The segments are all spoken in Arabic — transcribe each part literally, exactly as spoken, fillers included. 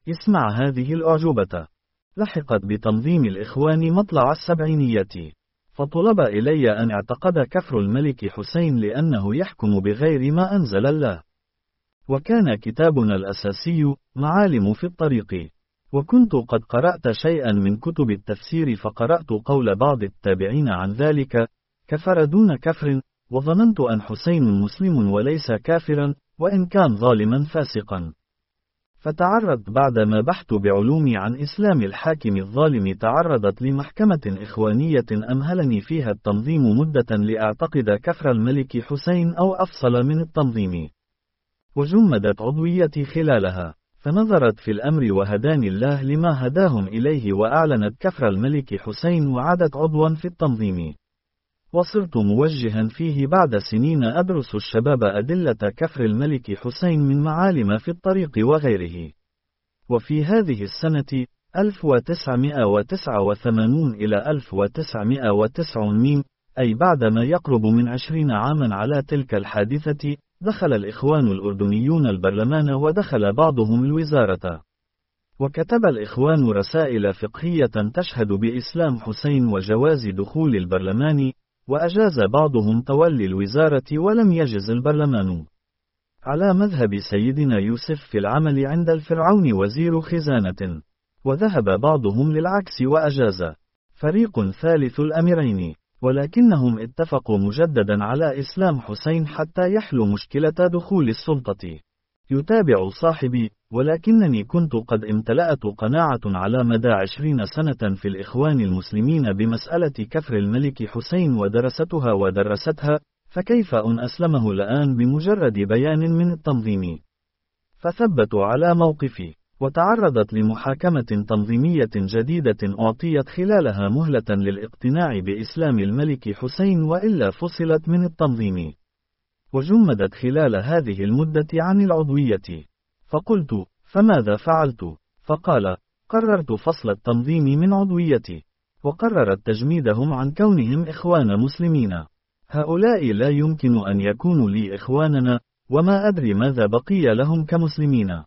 اسمع هذه الأعجوبة. لحقت بتنظيم الإخوان مطلع السبعينية، فطلب إلي أن اعتقد كفر الملك حسين لأنه يحكم بغير ما أنزل الله. وكان كتابنا الأساسي معالم في الطريق، وكنت قد قرأت شيئا من كتب التفسير، فقرأت قول بعض التابعين عن ذلك: كفر دون كفر، وظننت أن حسين مسلم وليس كافرا، وإن كان ظالما فاسقا. فتعرضت بعدما بحثت بعلومي عن إسلام الحاكم الظالم، تعرضت لمحكمة إخوانية أمهلني فيها التنظيم مدة لأعتقد كفر الملك حسين أو أفصل من التنظيم، وجمدت عضويتي خلالها، فنظرت في الأمر وهداني الله لما هداهم إليه، وأعلنت كفر الملك حسين وعادت عضوا في التنظيم. وصرت موجها فيه بعد سنين أدرس الشباب أدلة كفر الملك حسين من معالم في الطريق وغيره. وفي هذه السنة ألف وتسعمائة وتسعة وثمانين إلى ألف وتسعمائة وتسعين، أي بعدما يقرب من عشرين عاما على تلك الحادثة، دخل الإخوان الأردنيون البرلمان، ودخل بعضهم الوزارة. وكتب الإخوان رسائل فقهية تشهد بإسلام حسين وجواز دخول البرلمان، وأجاز بعضهم تولي الوزارة ولم يجز البرلمان، على مذهب سيدنا يوسف في العمل عند الفرعون وزير خزانة. وذهب بعضهم للعكس وأجاز فريق ثالث الأمرين، ولكنهم اتفقوا مجددا على إسلام حسين حتى يحلوا مشكلة دخول السلطة. يتابع صاحبي: ولكنني كنت قد امتلأت قناعة على مدى عشرين سنة في الإخوان المسلمين بمسألة كفر الملك حسين ودرستها ودرستها، فكيف أن أسلمه الآن بمجرد بيان من التنظيم؟ فثبتوا على موقفي، وتعرضت لمحاكمة تنظيمية جديدة أعطيت خلالها مهلة للاقتناع بإسلام الملك حسين، وإلا فصلت من التنظيم، وجمدت خلال هذه المدة عن العضوية. فقلت: فماذا فعلت؟ فقال: قررت فصل التنظيم من عضويتي، وقررت تجميدهم عن كونهم إخوان مسلمين. هؤلاء لا يمكن أن يكونوا لي إخواننا، وما أدري ماذا بقي لهم كمسلمين.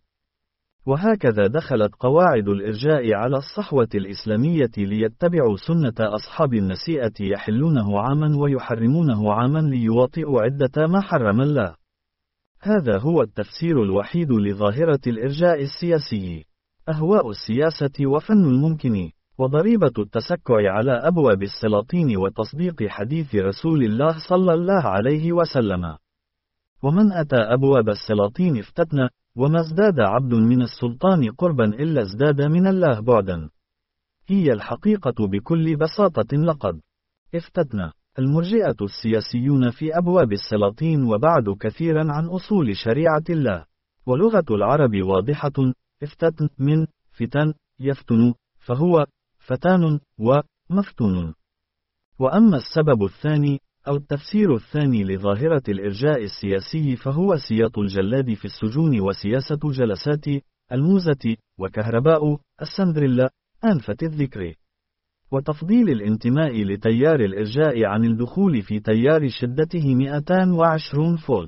وهكذا دخلت قواعد الإرجاء على الصحوة الإسلامية ليتبعوا سنة أصحاب النسيئة، يحلونه عاما ويحرمونه عاما ليواطئوا عدة ما حرم الله. هذا هو التفسير الوحيد لظاهرة الإرجاء السياسي: أهواء السياسة وفن الممكن، وضريبة التسكع على أبواب السلاطين وتصديق حديث رسول الله صلى الله عليه وسلم. ومن أتى أبواب السلاطين افتتن، وما ازداد عبد من السلطان قربا إلا ازداد من الله بعدا. هي الحقيقة بكل بساطة. لقد افتتن المرجئة السياسيون في أبواب السلاطين وبعد كثيرا عن أصول شريعة الله. ولغة العرب واضحة: افتتن من فتن يفتن، فهو فتان ومفتون. وأما السبب الثاني أو التفسير الثاني لظاهرة الإرجاء السياسي، فهو سياط الجلاد في السجون، وسياسة جلسات الموزة وكهرباء السندريلا أنفة الذكر، وتفضيل الانتماء لتيار الإرجاء عن الدخول في تيار شدته مئتين وعشرين فولت.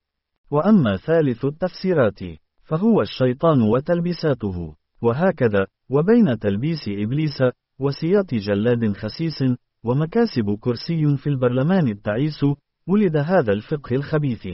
وأما ثالث التفسيرات فهو الشيطان وتلبيساته. وهكذا، وبين تلبيس إبليس وسياط جلاد خسيس ومكاسب كرسي في البرلمان التعيس، ولد هذا الفقه الخبيث.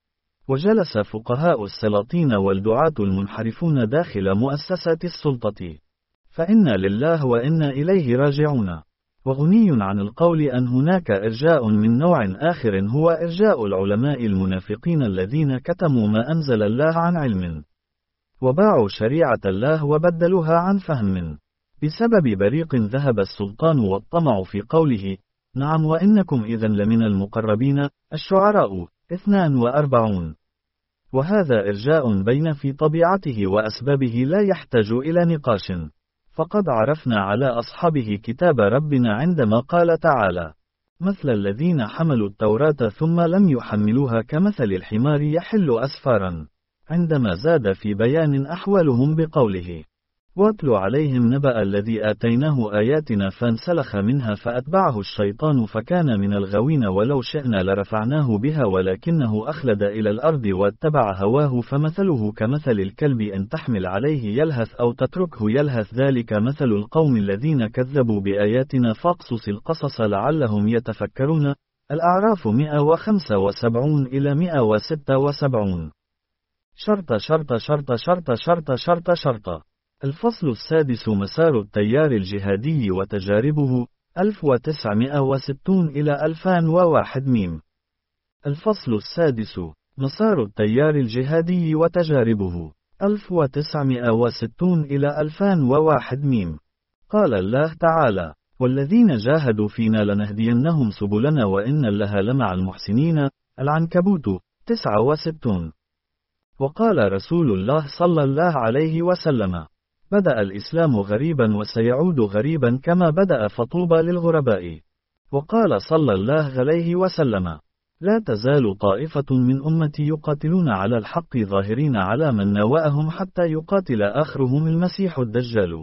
وجلس فقهاء السلاطين والدعاة المنحرفون داخل مؤسسات السلطة، فإنا لله وإنا إليه راجعون. وغني عن القول أن هناك إرجاء من نوع آخر، هو إرجاء العلماء المنافقين الذين كتموا ما أنزل الله عن علم، وباعوا شريعة الله وبدلوها عن فهم. بسبب بريق ذهب السلطان والطمع في قوله: نعم وإنكم إذن لمن المقربين. الشعراء اثنان وأربعون. وهذا إرجاء بين في طبيعته وأسبابه لا يحتاج إلى نقاش، فقد عرفنا على أصحابه كتاب ربنا عندما قال تعالى: مثل الذين حملوا التوراة ثم لم يحملوها كمثل الحمار يحل أسفارا، عندما زاد في بيان أحوالهم بقوله: واتل عليهم نبأ الذي آتيناه آياتنا فانسلخ منها فأتبعه الشيطان فكان من الغاوين ولو شئنا لرفعناه بها ولكنه أخلد إلى الأرض واتبع هواه فمثله كمثل الكلب إن تحمل عليه يلهث أو تتركه يلهث ذلك مثل القوم الذين كذبوا بآياتنا فاقصص القصص لعلهم يتفكرون. الأعراف مئة وخمسة وسبعون إلى مئة وستة وسبعون. شرط شرط شرط شرط شرط شرط شرط. الفصل السادس مسار التيار الجهادي وتجاربه ألف وتسعمئة وستون إلى ألفين وواحد ميم. الفصل السادس مسار التيار الجهادي وتجاربه ألف وتسعمئة وستون إلى ألفين وواحد ميم. قال الله تعالى: والذين جاهدوا فينا لنهدينهم سبلنا وإن الله لمع المحسنين. العنكبوت تسعة وستون. وقال رسول الله صلى الله عليه وسلم: بدأ الإسلام غريبا وسيعود غريبا كما بدأ فطوبى للغرباء. وقال صلى الله عليه وسلم: لا تزال طائفة من أمتي يقاتلون على الحق ظاهرين على من ناوأهم حتى يقاتل آخرهم المسيح الدجال.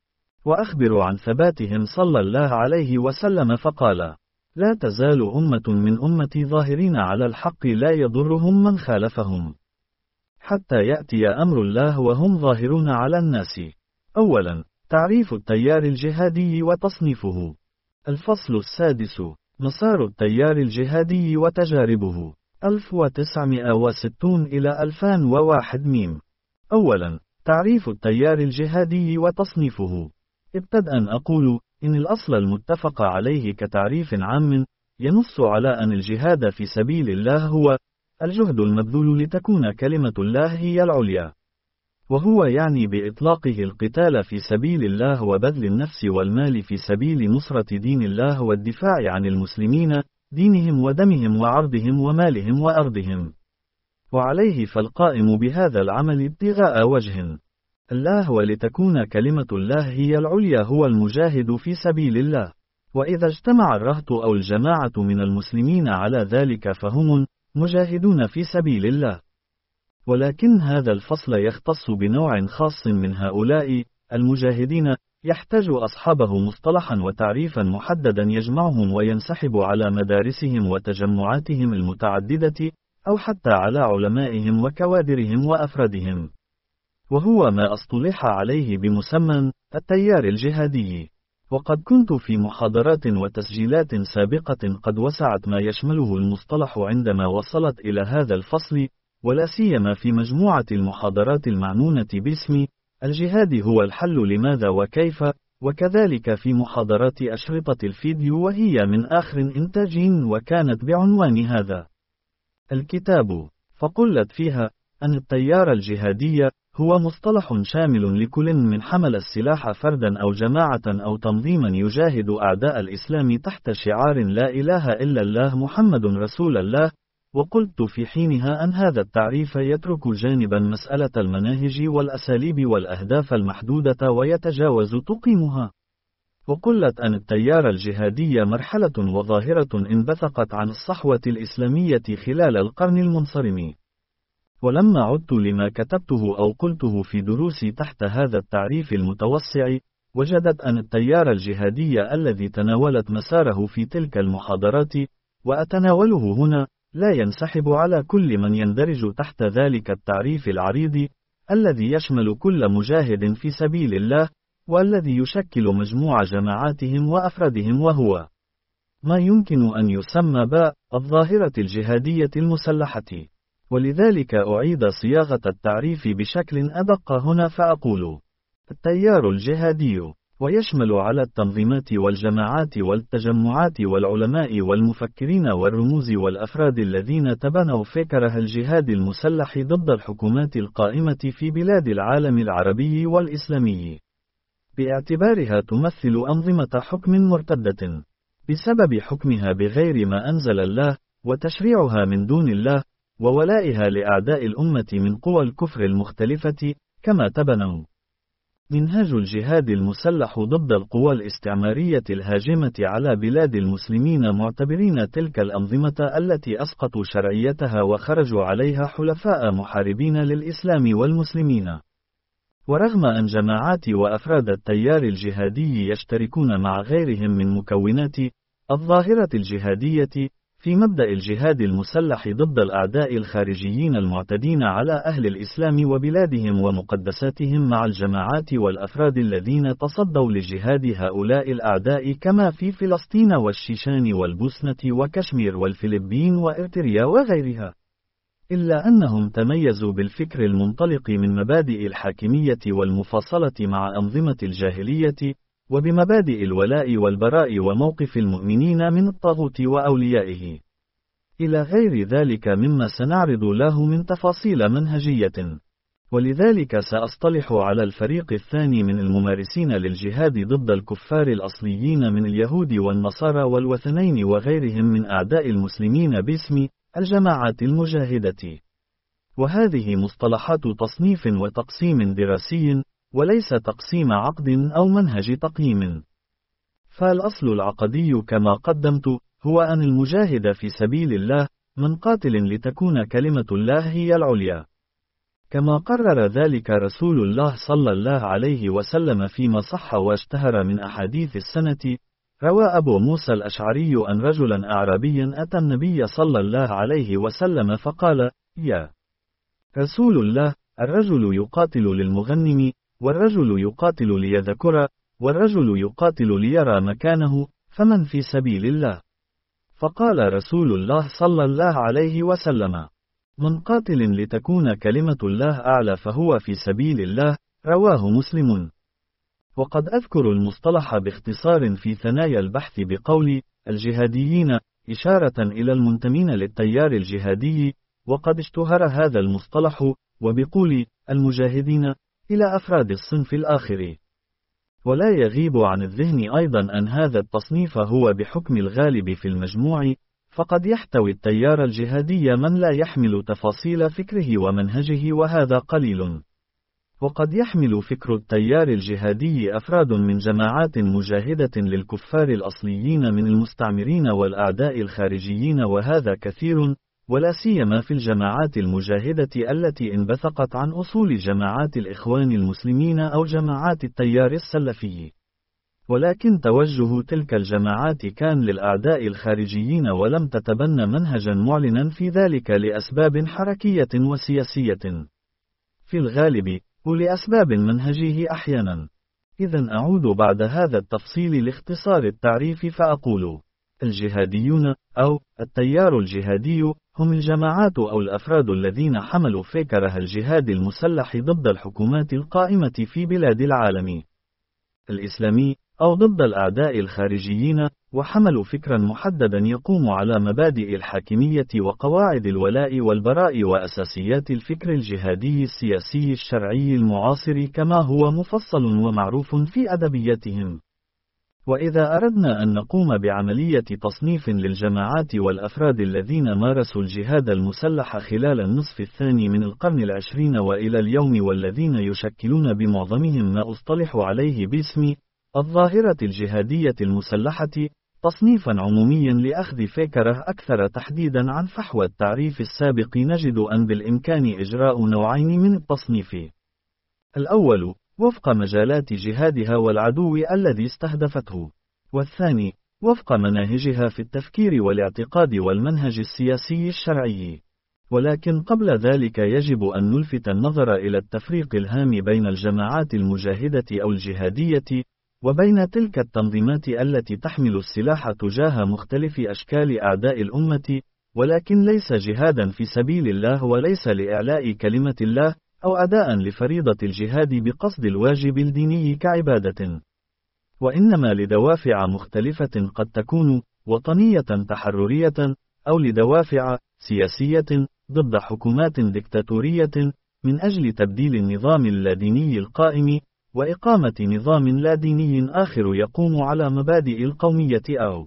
وأخبر عن ثباتهم صلى الله عليه وسلم فقال: لا تزال أمة من أمتي ظاهرين على الحق لا يضرهم من خالفهم حتى يأتي أمر الله وهم ظاهرون على الناس. أولا، تعريف التيار الجهادي وتصنيفه. الفصل السادس مسار التيار الجهادي وتجاربه ألف وتسعمئة وستون إلى ألفين وواحد ميم. أولا، تعريف التيار الجهادي وتصنيفه. ابتدأ أقول إن الأصل المتفق عليه كتعريف عام ينص على أن الجهاد في سبيل الله هو الجهد المبذول لتكون كلمة الله هي العليا، وهو يعني بإطلاقه القتال في سبيل الله وبذل النفس والمال في سبيل نصرة دين الله والدفاع عن المسلمين، دينهم ودمهم وعرضهم ومالهم وأرضهم. وعليه فالقائم بهذا العمل ابتغاء وجه الله ولتكون كلمة الله هي العليا هو المجاهد في سبيل الله. وإذا اجتمع الرهط أو الجماعة من المسلمين على ذلك فهم مجاهدون في سبيل الله. ولكن هذا الفصل يختص بنوع خاص من هؤلاء المجاهدين، يحتاج أصحابه مصطلحا وتعريفا محددا يجمعهم وينسحب على مدارسهم وتجمعاتهم المتعددة، أو حتى على علمائهم وكوادرهم وأفرادهم، وهو ما اصطلح عليه بمسمى التيار الجهادي. وقد كنت في محاضرات وتسجيلات سابقة قد وسعت ما يشمله المصطلح عندما وصلت إلى هذا الفصل، ولا سيما في مجموعة المحاضرات المعنونة باسم الجهاد هو الحل لماذا وكيف، وكذلك في محاضرات أشرطة الفيديو وهي من آخر إنتاج وكانت بعنوان هذا الكتاب. فقلت فيها أن التيار الجهادي هو مصطلح شامل لكل من حمل السلاح فردا أو جماعة أو تنظيما يجاهد أعداء الإسلام تحت شعار لا إله إلا الله محمد رسول الله. وقلت في حينها أن هذا التعريف يترك جانبا مسألة المناهج والأساليب والأهداف المحدودة ويتجاوز تقييمها. وقلت أن التيار الجهادي مرحلة وظاهرة انبثقت عن الصحوة الإسلامية خلال القرن المنصرم. ولما عدت لما كتبته أو قلته في دروسي تحت هذا التعريف المتوسع، وجدت أن التيار الجهادي الذي تناولت مساره في تلك المحاضرات وأتناوله هنا لا ينسحب على كل من يندرج تحت ذلك التعريف العريض الذي يشمل كل مجاهد في سبيل الله، والذي يشكل مجموع جماعاتهم وأفرادهم، وهو ما يمكن أن يسمى باء الظاهرة الجهادية المسلحة. ولذلك أعيد صياغة التعريف بشكل أدق هنا فأقول التيار الجهادي، ويشمل على التنظيمات والجماعات والتجمعات والعلماء والمفكرين والرموز والأفراد الذين تبنوا فكره الجهاد المسلح ضد الحكومات القائمة في بلاد العالم العربي والإسلامي، باعتبارها تمثل أنظمة حكم مرتدة بسبب حكمها بغير ما أنزل الله وتشريعها من دون الله وولائها لأعداء الأمة من قوى الكفر المختلفة، كما تبنوا منهج الجهاد المسلح ضد القوى الاستعمارية الهاجمة على بلاد المسلمين، معتبرين تلك الأنظمة التي أسقطوا شرعيتها وخرجوا عليها حلفاء محاربين للإسلام والمسلمين. ورغم أن جماعات وأفراد التيار الجهادي يشتركون مع غيرهم من مكونات الظاهرة الجهادية في مبدأ الجهاد المسلح ضد الأعداء الخارجيين المعتدين على أهل الإسلام وبلادهم ومقدساتهم مع الجماعات والأفراد الذين تصدوا لجهاد هؤلاء الأعداء كما في فلسطين والشيشان والبوسنة وكشمير والفلبين وإرتريا وغيرها، إلا أنهم تميزوا بالفكر المنطلق من مبادئ الحاكمية والمفاصلة مع أنظمة الجاهلية، وبمبادئ الولاء والبراء وموقف المؤمنين من الطاغوت وأوليائه، إلى غير ذلك مما سنعرض له من تفاصيل منهجية. ولذلك سأصطلح على الفريق الثاني من الممارسين للجهاد ضد الكفار الأصليين من اليهود والنصارى والوثنين وغيرهم من أعداء المسلمين باسم الجماعات المجاهدة. وهذه مصطلحات تصنيف وتقسيم دراسي، وليس تقسيم عقد أو منهج تقييم. فالأصل العقدي كما قدمت هو أن المجاهد في سبيل الله من قاتل لتكون كلمة الله هي العليا، كما قرر ذلك رسول الله صلى الله عليه وسلم فيما صح واشتهر من أحاديث السنة. روى أبو موسى الأشعري أن رجلا أعرابيا أتى النبي صلى الله عليه وسلم فقال: يا رسول الله، الرجل يقاتل للمغنم، والرجل يقاتل ليذكر، والرجل يقاتل ليرى مكانه، فمن في سبيل الله؟ فقال رسول الله صلى الله عليه وسلم: من قاتل لتكون كلمة الله أعلى فهو في سبيل الله. رواه مسلم. وقد أذكر المصطلح باختصار في ثنايا البحث بقول الجهاديين إشارة إلى المنتمين للتيار الجهادي، وقد اشتهر هذا المصطلح وبقول المجاهدين إلى أفراد الصنف الآخر. ولا يغيب عن الذهن أيضا أن هذا التصنيف هو بحكم الغالب في المجموع، فقد يحتوي التيار الجهادي من لا يحمل تفاصيل فكره ومنهجه، وهذا قليل. وقد يحمل فكر التيار الجهادي أفراد من جماعات مجاهدة للكفار الأصليين من المستعمرين والأعداء الخارجيين، وهذا كثير، ولا سيما في الجماعات المجاهدة التي انبثقت عن أصول جماعات الإخوان المسلمين أو جماعات التيار السلفي. ولكن توجه تلك الجماعات كان للأعداء الخارجيين، ولم تتبنى منهجا معلنا في ذلك لأسباب حركية وسياسية في الغالب، ولأسباب منهجيه أحيانا. إذن أعود بعد هذا التفصيل لاختصار التعريف فأقول: الجهاديون أو التيار الجهادي هم الجماعات أو الأفراد الذين حملوا فكره الجهاد المسلح ضد الحكومات القائمة في بلاد العالم الإسلامي أو ضد الأعداء الخارجيين، وحملوا فكرا محددا يقوم على مبادئ الحاكمية وقواعد الولاء والبراء وأساسيات الفكر الجهادي السياسي الشرعي المعاصر كما هو مفصل ومعروف في أدبياتهم. وإذا أردنا أن نقوم بعملية تصنيف للجماعات والأفراد الذين مارسوا الجهاد المسلح خلال النصف الثاني من القرن العشرين وإلى اليوم، والذين يشكلون بمعظمهم ما أصطلح عليه باسم الظاهرة الجهادية المسلحة، تصنيفا عموميا لأخذ فكرة أكثر تحديدا عن فحوى التعريف السابق، نجد أن بالإمكان إجراء نوعين من التصنيف: الأول وفق مجالات جهادها والعدو الذي استهدفته، والثاني وفق مناهجها في التفكير والاعتقاد والمنهج السياسي الشرعي. ولكن قبل ذلك يجب أن نلفت النظر إلى التفريق الهام بين الجماعات المجاهدة أو الجهادية وبين تلك التنظيمات التي تحمل السلاح تجاه مختلف أشكال أعداء الأمة، ولكن ليس جهادا في سبيل الله، وليس لإعلاء كلمة الله أو أداء لفريضة الجهاد بقصد الواجب الديني كعبادة، وإنما لدوافع مختلفة قد تكون وطنية تحررية، أو لدوافع سياسية ضد حكومات ديكتاتورية من أجل تبديل النظام اللاديني القائم وإقامة نظام لا ديني آخر يقوم على مبادئ القومية أو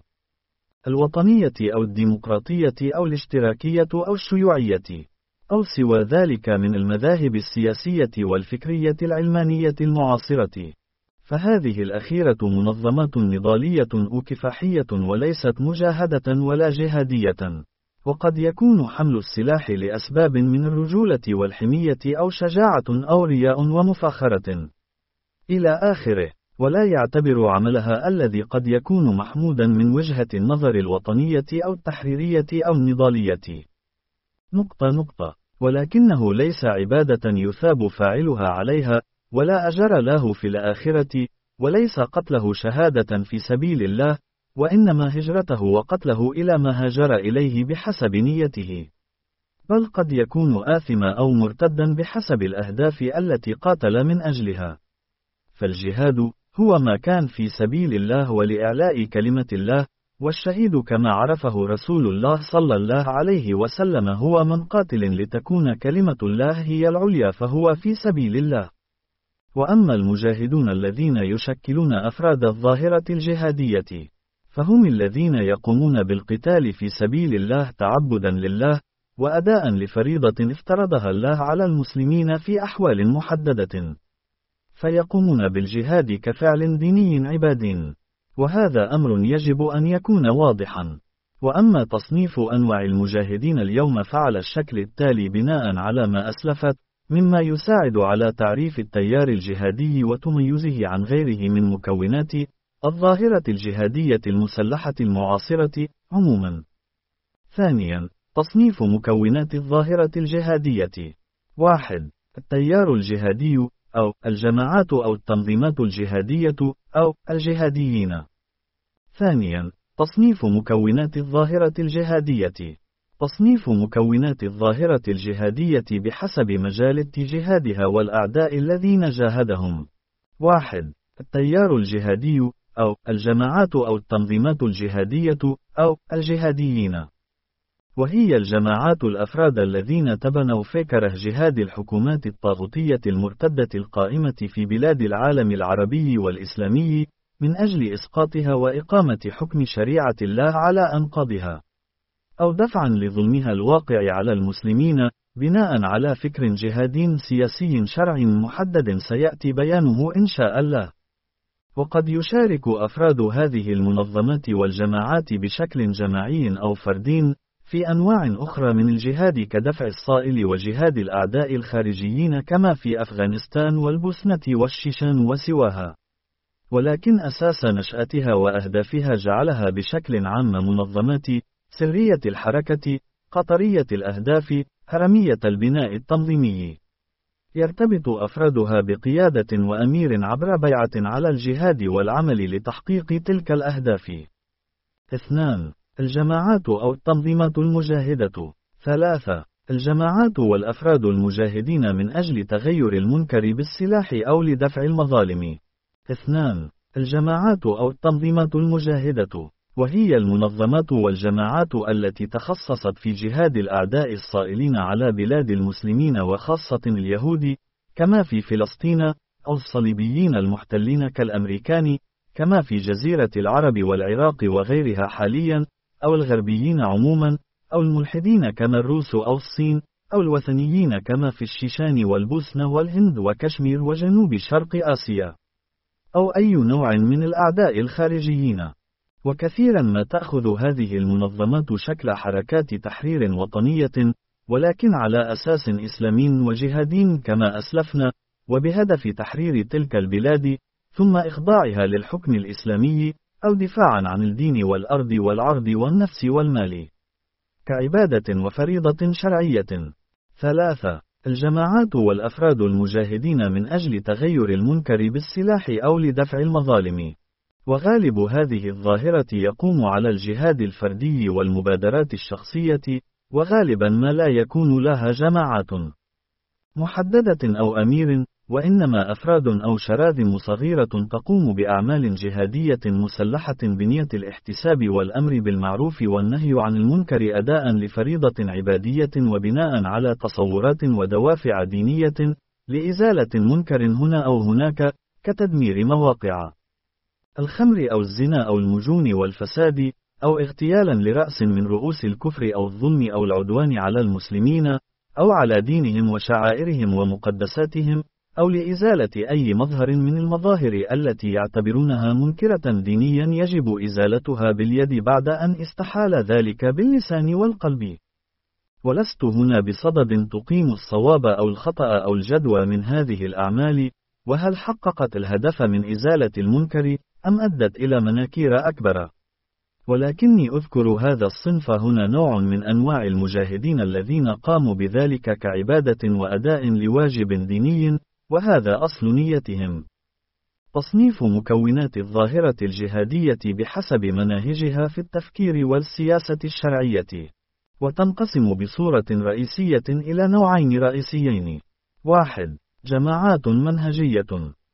الوطنية أو الديمقراطية أو الاشتراكية أو الشيوعية، أو سوى ذلك من المذاهب السياسية والفكرية العلمانية المعاصرة. فهذه الأخيرة منظمات نضالية أو كفاحية وليست مجاهدة ولا جهادية. وقد يكون حمل السلاح لأسباب من الرجولة والحمية أو شجاعة أو رياء ومفاخرة إلى آخره، ولا يعتبر عملها الذي قد يكون محمودا من وجهة النظر الوطنية أو التحريرية أو النضالية. نقطة نقطة ولكنه ليس عبادة يثاب فاعلها عليها، ولا أجر له في الآخرة، وليس قتله شهادة في سبيل الله، وإنما هجرته وقتله إلى ما هاجر إليه بحسب نيته، بل قد يكون آثما أو مرتدا بحسب الأهداف التي قاتل من أجلها. فالجهاد هو ما كان في سبيل الله ولإعلاء كلمة الله، والشهيد كما عرفه رسول الله صلى الله عليه وسلم هو من قاتل لتكون كلمة الله هي العليا فهو في سبيل الله. وأما المجاهدون الذين يشكلون أفراد الظاهرة الجهادية، فهم الذين يقومون بالقتال في سبيل الله تعبدا لله، وأداء لفريضة افترضها الله على المسلمين في أحوال محددة، فيقومون بالجهاد كفعل ديني عبادي، وهذا أمر يجب أن يكون واضحا. وأما تصنيف أنواع المجاهدين اليوم فعلى الشكل التالي بناء على ما أسلفت، مما يساعد على تعريف التيار الجهادي وتميزه عن غيره من مكونات الظاهرة الجهادية المسلحة المعاصرة عموما. ثانيا، تصنيف مكونات الظاهرة الجهادية. واحد. التيار الجهادي أو الجماعات أو التنظيمات الجهادية أو الجهاديين. ثانيا، تصنيف مكونات الظاهرة الجهادية. تصنيف مكونات الظاهرة الجهادية بحسب مجال اتجاهها والأعداء الذين جاهدهم. واحد. التيار الجهادي أو الجماعات أو التنظيمات الجهادية أو الجهاديين، وهي الجماعات الأفراد الذين تبنوا فكره جهاد الحكومات الطاغوتية المرتدة القائمة في بلاد العالم العربي والإسلامي من أجل إسقاطها وإقامة حكم شريعة الله على أنقاضها، أو دفعا لظلمها الواقع على المسلمين بناء على فكر جهادي سياسي شرعي محدد سيأتي بيانه إن شاء الله. وقد يشارك أفراد هذه المنظمات والجماعات بشكل جماعي أو فردي في أنواع أخرى من الجهاد كدفع الصائل وجهاد الأعداء الخارجيين كما في أفغانستان والبوسنة والشيشان وسواها، ولكن أساس نشأتها وأهدافها جعلها بشكل عام منظمات سرية الحركة، قطرية الأهداف، هرمية البناء التنظيمي، يرتبط أفرادها بقيادة وأمير عبر بيعة على الجهاد والعمل لتحقيق تلك الأهداف. اثنان. الجماعات أو التنظيمات المجاهدة. ثلاثة. الجماعات والأفراد المجاهدين من أجل تغير المنكر بالسلاح أو لدفع المظالم. اثنان. الجماعات أو التنظيمات المجاهدة، وهي المنظمات والجماعات التي تخصصت في جهاد الأعداء الصائلين على بلاد المسلمين وخاصة اليهود كما في فلسطين، أو الصليبيين المحتلين كالأمريكان كما في جزيرة العرب والعراق وغيرها حاليا، أو الغربيين عموما، أو الملحدين كما الروس أو الصين، أو الوثنيين كما في الشيشان والبوسنة والهند وكشمير وجنوب شرق آسيا، أو أي نوع من الأعداء الخارجيين. وكثيرا ما تأخذ هذه المنظمات شكل حركات تحرير وطنية، ولكن على أساس إسلامي وجهادي كما أسلفنا، وبهدف تحرير تلك البلاد ثم إخضاعها للحكم الإسلامي، أو دفاعا عن الدين والأرض والعرض والنفس والمال، كعبادة وفريضة شرعية. ثلاثة. الجماعات والأفراد المجاهدين من أجل تغير المنكر بالسلاح أو لدفع المظالم، وغالب هذه الظاهرة يقوم على الجهاد الفردي والمبادرات الشخصية، وغالبا ما لا يكون لها جماعات محددة أو أمير، وإنما أفراد أو شراذم صغيرة تقوم بأعمال جهادية مسلحة بنية الاحتساب والأمر بالمعروف والنهي عن المنكر أداء لفريضة عبادية وبناء على تصورات ودوافع دينية لإزالة منكر هنا أو هناك، كتدمير مواقع الخمر أو الزنا أو المجون والفساد، أو اغتيالا لرأس من رؤوس الكفر أو الظلم أو العدوان على المسلمين، أو على دينهم وشعائرهم ومقدساتهم، أو لإزالة أي مظهر من المظاهر التي يعتبرونها منكرة دينيا يجب إزالتها باليد بعد أن استحال ذلك باللسان والقلب. ولست هنا بصدد تقيم الصواب أو الخطأ أو الجدوى من هذه الأعمال، وهل حققت الهدف من إزالة المنكر، أم أدت إلى مناكير أكبر. ولكني أذكر هذا الصنف هنا نوع من أنواع المجاهدين الذين قاموا بذلك كعبادة وأداء لواجب ديني، وهذا أصل نيتهم. تصنيف مكونات الظاهرة الجهادية بحسب مناهجها في التفكير والسياسة الشرعية. وتنقسم بصورة رئيسية إلى نوعين رئيسيين. واحد، جماعات منهجية،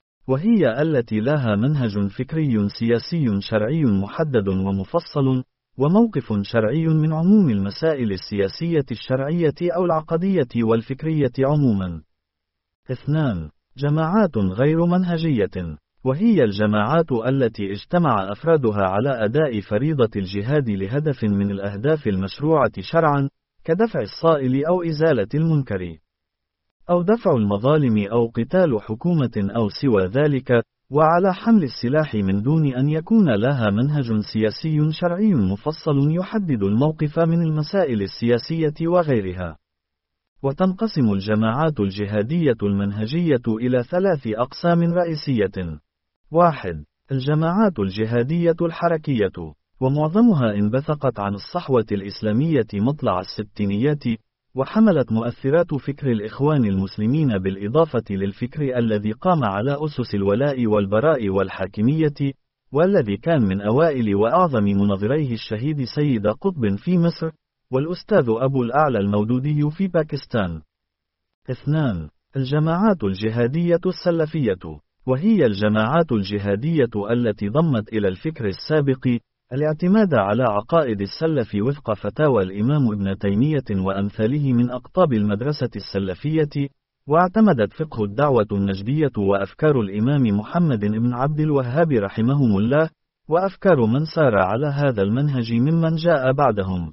وهي التي لها منهج فكري سياسي شرعي محدد ومفصل، وموقف شرعي من عموم المسائل السياسية الشرعية أو العقدية والفكرية عموما. اثنان، جماعات غير منهجية، وهي الجماعات التي اجتمع أفرادها على أداء فريضة الجهاد لهدف من الأهداف المشروعة شرعا، كدفع الصائل أو إزالة المنكر، أو دفع المظالم أو قتال حكومة أو سوى ذلك، وعلى حمل السلاح من دون أن يكون لها منهج سياسي شرعي مفصل يحدد الموقف من المسائل السياسية وغيرها. وتنقسم الجماعات الجهادية المنهجية إلى ثلاث أقسام رئيسية. واحد، الجماعات الجهادية الحركية، ومعظمها انبثقت عن الصحوة الإسلامية مطلع الستينيات، وحملت مؤثرات فكر الإخوان المسلمين بالإضافة للفكر الذي قام على أسس الولاء والبراء والحاكمية، والذي كان من أوائل وأعظم مناظريه الشهيد سيد قطب في مصر، والأستاذ أبو الأعلى المودودي في باكستان. اثنان، الجماعات الجهادية السلفية، وهي الجماعات الجهادية التي ضمت إلى الفكر السابق الاعتماد على عقائد السلف وفق فتاوى الإمام ابن تيمية وأمثاله من أقطاب المدرسة السلفية، واعتمدت فقه الدعوة النجدية وأفكار الإمام محمد بن عبد الوهاب رحمهم الله، وأفكار من سار على هذا المنهج ممن جاء بعدهم.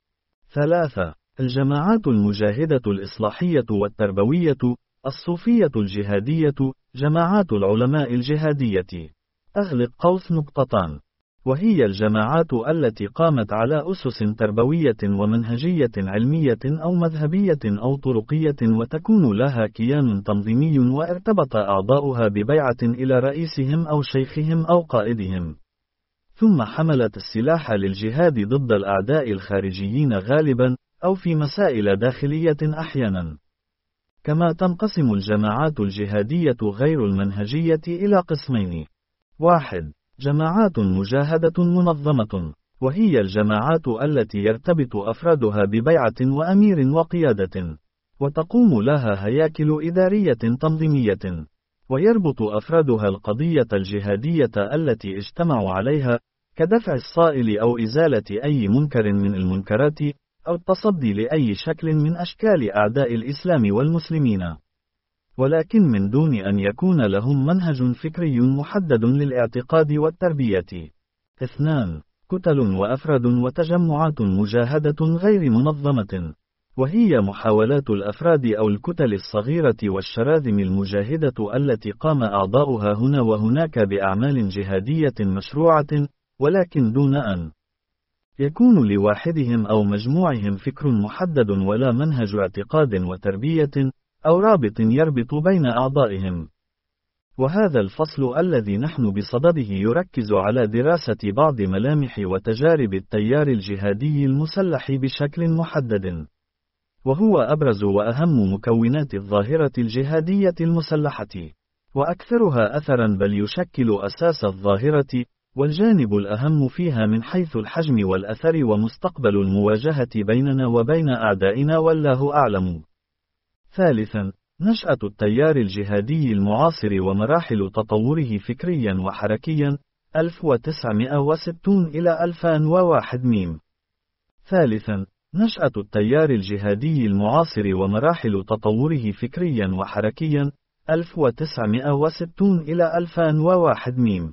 ثلاثة، الجماعات المجاهدة الإصلاحية والتربوية، الصوفية الجهادية، جماعات العلماء الجهادية. أغلق قوس نقطتان. وهي الجماعات التي قامت على أسس تربوية ومنهجية علمية أو مذهبية أو طرقية، وتكون لها كيان تنظيمي وارتبط أعضاؤها ببيعة إلى رئيسهم أو شيخهم أو قائدهم، ثم حملت السلاح للجهاد ضد الأعداء الخارجيين غالبا، أو في مسائل داخلية أحيانا. كما تنقسم الجماعات الجهادية غير المنهجية إلى قسمين. واحد، جماعات مجاهدة منظمة، وهي الجماعات التي يرتبط أفرادها ببيعة وأمير وقيادة، وتقوم لها هياكل إدارية تنظيمية، ويربط أفرادها القضية الجهادية التي اجتمعوا عليها، كدفع الصائل أو إزالة أي منكر من المنكرات، أو التصدي لأي شكل من أشكال أعداء الإسلام والمسلمين، ولكن من دون أن يكون لهم منهج فكري محدد للاعتقاد والتربية. اثنان، كتل وأفراد وتجمعات مجاهدة غير منظمة، وهي محاولات الأفراد أو الكتل الصغيرة والشراذم المجاهدة التي قام أعضاؤها هنا وهناك بأعمال جهادية مشروعة، ولكن دون أن يكون لواحدهم أو مجموعهم فكر محدد ولا منهج اعتقاد وتربية، أو رابط يربط بين أعضائهم. وهذا الفصل الذي نحن بصدده يركز على دراسة بعض ملامح وتجارب التيار الجهادي المسلح بشكل محدد، وهو أبرز وأهم مكونات الظاهرة الجهادية المسلحة، وأكثرها أثرا بل يشكل أساس الظاهرة، والجانب الأهم فيها من حيث الحجم والأثر ومستقبل المواجهة بيننا وبين أعدائنا والله أعلم. ثالثا، نشأة التيار الجهادي المعاصر ومراحل تطوره فكريا وحركيا ألف وتسعمائة وستين إلى ألفين وواحد ميم. ثالثا، نشأة التيار الجهادي المعاصر ومراحل تطوره فكريا وحركيا ألف وتسعمائة وستين إلى ألفين وواحد ميم.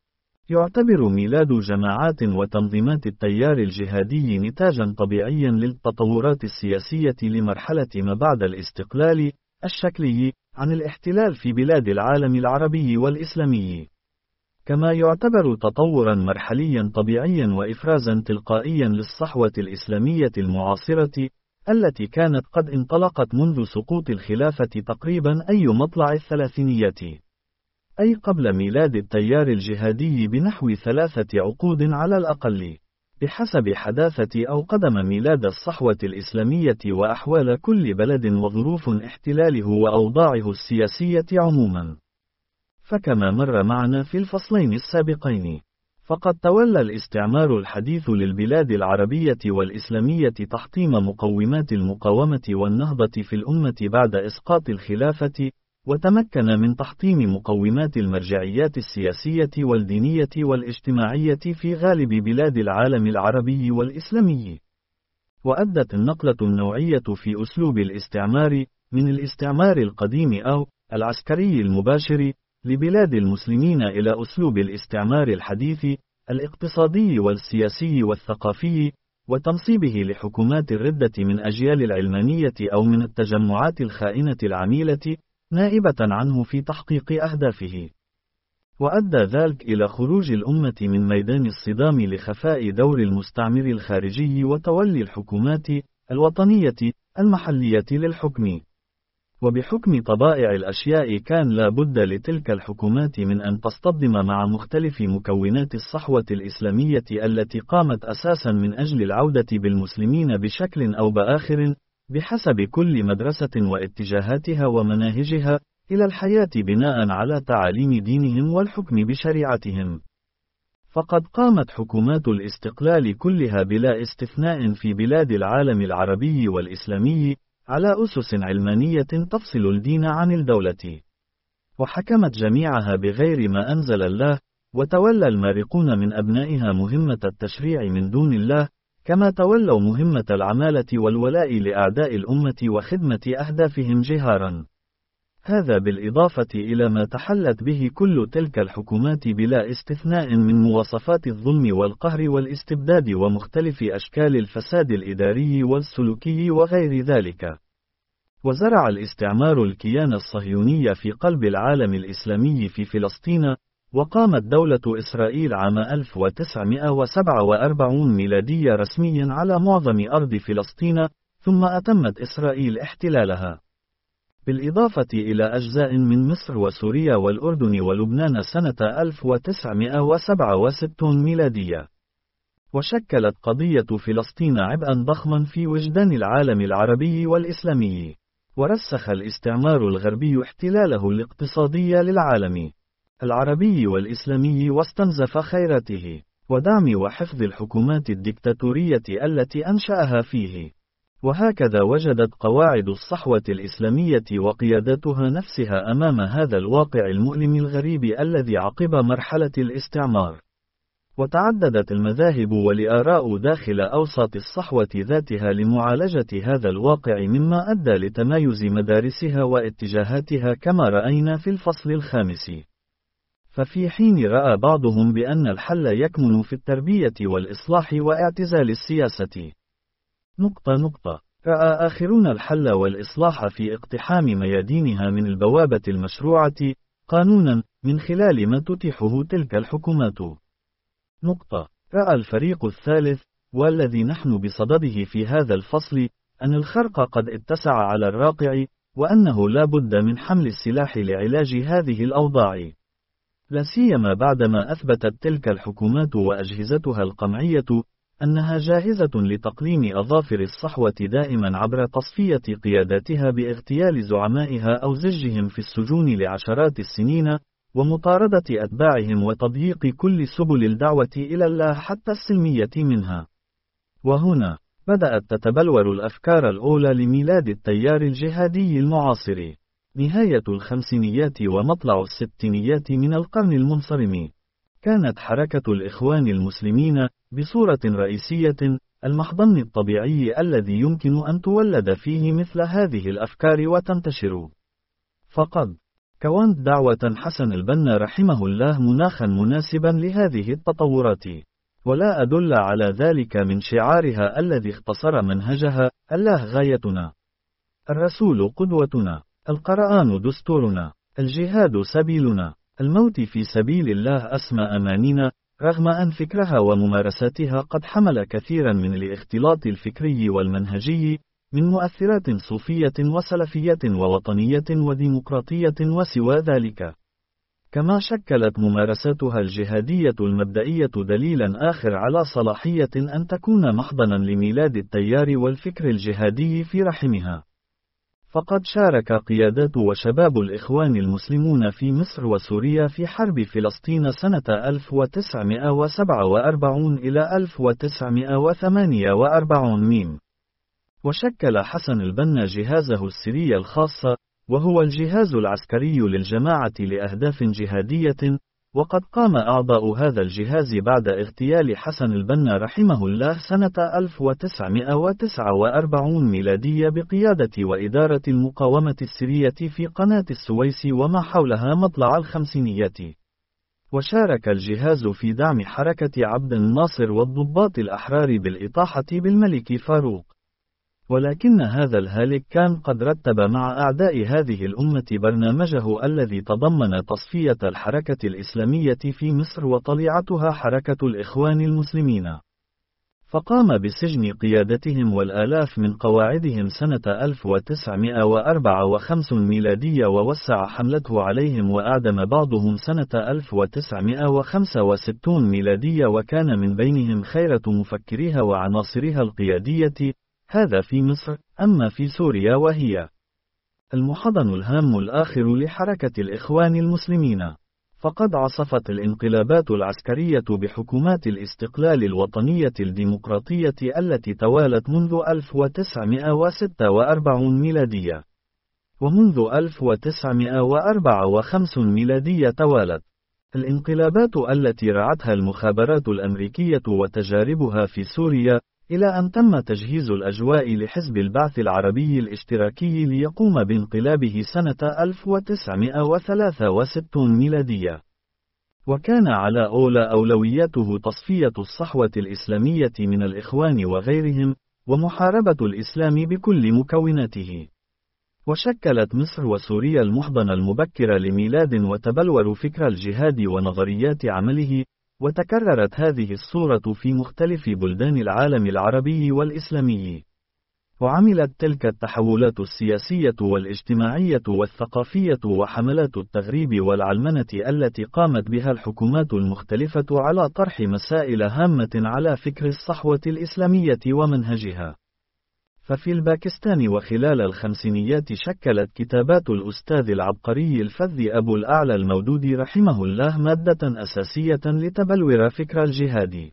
يعتبر ميلاد جماعات وتنظيمات التيار الجهادي نتاجا طبيعيا للتطورات السياسية لمرحلة ما بعد الاستقلال الشكلي عن الاحتلال في بلاد العالم العربي والإسلامي. كما يعتبر تطورا مرحليا طبيعيا وإفرازا تلقائيا للصحوة الإسلامية المعاصرة، التي كانت قد انطلقت منذ سقوط الخلافة تقريبا أي مطلع الثلاثينيات، أي قبل ميلاد التيار الجهادي بنحو ثلاثة عقود على الأقل، بحسب حداثة أو قدم ميلاد الصحوة الإسلامية وأحوال كل بلد وظروف احتلاله وأوضاعه السياسية عموما. فكما مر معنا في الفصلين السابقين، فقد تولى الاستعمار الحديث للبلاد العربية والإسلامية تحطيم مقومات المقاومة والنهضة في الأمة بعد إسقاط الخلافة، وتمكن من تحطيم مقومات المرجعيات السياسية والدينية والاجتماعية في غالب بلاد العالم العربي والإسلامي. وأدت النقلة النوعية في أسلوب الاستعمار من الاستعمار القديم أو العسكري المباشر لبلاد المسلمين إلى أسلوب الاستعمار الحديث الاقتصادي والسياسي والثقافي، وتنصيبه لحكومات الردة من أجيال العلمانية أو من التجمعات الخائنة العميلة نائبة عنه في تحقيق أهدافه. وأدى ذلك إلى خروج الأمة من ميدان الصدام لخفاء دور المستعمر الخارجي وتولي الحكومات الوطنية المحلية للحكم. وبحكم طبائع الأشياء كان لا بد لتلك الحكومات من أن تصطدم مع مختلف مكونات الصحوة الإسلامية التي قامت أساسا من أجل العودة بالمسلمين بشكل أو بآخر بحسب كل مدرسة واتجاهاتها ومناهجها إلى الحياة بناء على تعاليم دينهم والحكم بشريعتهم. فقد قامت حكومات الاستقلال كلها بلا استثناء في بلاد العالم العربي والإسلامي على أسس علمانية تفصل الدين عن الدولة، وحكمت جميعها بغير ما أنزل الله، وتولى المارقون من أبنائها مهمة التشريع من دون الله، كما تولوا مهمة العمالة والولاء لأعداء الأمة وخدمة أهدافهم جهارا. هذا بالإضافة إلى ما تحلت به كل تلك الحكومات بلا استثناء من مواصفات الظلم والقهر والاستبداد ومختلف أشكال الفساد الإداري والسلوكي وغير ذلك. وزرع الاستعمار الكيان الصهيوني في قلب العالم الإسلامي في فلسطين، وقامت دولة إسرائيل عام ألف وتسعمائة وسبعة وأربعين ميلادية رسميا على معظم أرض فلسطين، ثم أتمت إسرائيل احتلالها، بالإضافة إلى أجزاء من مصر وسوريا والأردن ولبنان سنة ألف وتسعمائة وسبعة وستين ميلادية. وشكلت قضية فلسطين عبئا ضخما في وجدان العالم العربي والإسلامي، ورسخ الاستعمار الغربي احتلاله الاقتصادي للعالم العربي والإسلامي واستنزف خيراته، ودعم وحفظ الحكومات الدكتاتورية التي أنشأها فيه. وهكذا وجدت قواعد الصحوة الإسلامية وقيادتها نفسها أمام هذا الواقع المؤلم الغريب الذي عقب مرحلة الاستعمار. وتعددت المذاهب والآراء داخل أوساط الصحوة ذاتها لمعالجة هذا الواقع، مما أدى لتمايز مدارسها واتجاهاتها كما رأينا في الفصل الخامس. ففي حين رأى بعضهم بأن الحل يكمن في التربية والإصلاح واعتزال السياسة، نقطة نقطة، رأى آخرون الحل والإصلاح في اقتحام ميادينها من البوابة المشروعة قانونا من خلال ما تتيحه تلك الحكومات. نقطة، رأى الفريق الثالث، والذي نحن بصدده في هذا الفصل، أن الخرق قد اتسع على الراقع، وأنه لا بد من حمل السلاح لعلاج هذه الأوضاع، لا سيما بعدما أثبتت تلك الحكومات وأجهزتها القمعية أنها جاهزة لتقليم أظافر الصحوة دائما عبر تصفية قياداتها باغتيال زعمائها أو زجهم في السجون لعشرات السنين، ومطاردة أتباعهم وتضييق كل سبل الدعوة إلى الله حتى السلمية منها. وهنا بدأت تتبلور الأفكار الأولى لميلاد التيار الجهادي المعاصر، نهاية الخمسينيات ومطلع الستينيات من القرن المنصرم. كانت حركة الإخوان المسلمين بصورة رئيسية المحضن الطبيعي الذي يمكن أن تولد فيه مثل هذه الأفكار وتنتشر. فقد كونت دعوة حسن البنا رحمه الله مناخا مناسبا لهذه التطورات، ولا أدل على ذلك من شعارها الذي اختصر منهجها: الله غايتنا، الرسول قدوتنا، القرآن دستورنا، الجهاد سبيلنا، الموت في سبيل الله أسمى أمانينا، رغم أن فكرها وممارساتها قد حمل كثيرا من الاختلاط الفكري والمنهجي، من مؤثرات صوفية وسلفية ووطنية وديمقراطية وسوى ذلك. كما شكلت ممارساتها الجهادية المبدئية دليلا آخر على صلاحية أن تكون محضنا لميلاد التيار والفكر الجهادي في رحمها. فقد شارك قيادات وشباب الإخوان المسلمون في مصر وسوريا في حرب فلسطين سنة ألف وتسعمائة وسبعة وأربعين إلى ألف وتسعمائة وثمانية وأربعين ميم. وشكل حسن البنا جهازه السري الخاص، وهو الجهاز العسكري للجماعة لأهداف جهادية، وقد قام أعضاء هذا الجهاز بعد اغتيال حسن البنا رحمه الله سنة ألف وتسعمائة وتسعة وأربعين ميلادية بقيادة وإدارة المقاومة السرية في قناة السويس وما حولها مطلع الخمسينيات. وشارك الجهاز في دعم حركة عبد الناصر والضباط الأحرار بالإطاحة بالملك فاروق. ولكن هذا الهالك كان قد رتب مع أعداء هذه الأمة برنامجه الذي تضمن تصفية الحركة الإسلامية في مصر وطليعتها حركة الإخوان المسلمين. فقام بسجن قيادتهم والآلاف من قواعدهم سنة ألف وتسعمائة وأربعة وخمسين ميلادية، ووسع حملته عليهم وأعدم بعضهم سنة ألف وتسعمائة وخمسة وستين ميلادية، وكان من بينهم خيرة مفكريها وعناصرها القيادية. هذا في مصر. أما في سوريا وهي المحضن الهام الآخر لحركة الإخوان المسلمين، فقد عصفت الانقلابات العسكرية بحكومات الاستقلال الوطنية الديمقراطية التي توالت منذ ألف وتسعمائة وستة وأربعين ميلادية، ومنذ ألف وتسعمائة وأربعة وخمسين ميلادية توالت الانقلابات التي رعتها المخابرات الأمريكية وتجاربها في سوريا، إلى أن تم تجهيز الأجواء لحزب البعث العربي الاشتراكي ليقوم بانقلابه سنة ألف وتسعمائة وثلاثة وستين ميلادية. وكان على أولى أولوياته تصفية الصحوة الإسلامية من الإخوان وغيرهم، ومحاربة الإسلام بكل مكوناته. وشكلت مصر وسوريا المحضن المبكر لميلاد وتبلور فكر الجهاد ونظريات عمله، وتكررت هذه الصورة في مختلف بلدان العالم العربي والإسلامي. وعملت تلك التحولات السياسية والاجتماعية والثقافية وحملات التغريب والعلمنة التي قامت بها الحكومات المختلفة على طرح مسائل هامة على فكر الصحوة الإسلامية ومنهجها. ففي الباكستان وخلال الخمسينيات شكلت كتابات الأستاذ العبقري الفذ أبو الأعلى المودودي رحمه الله مادة أساسية لتبلور فكر الجهاد.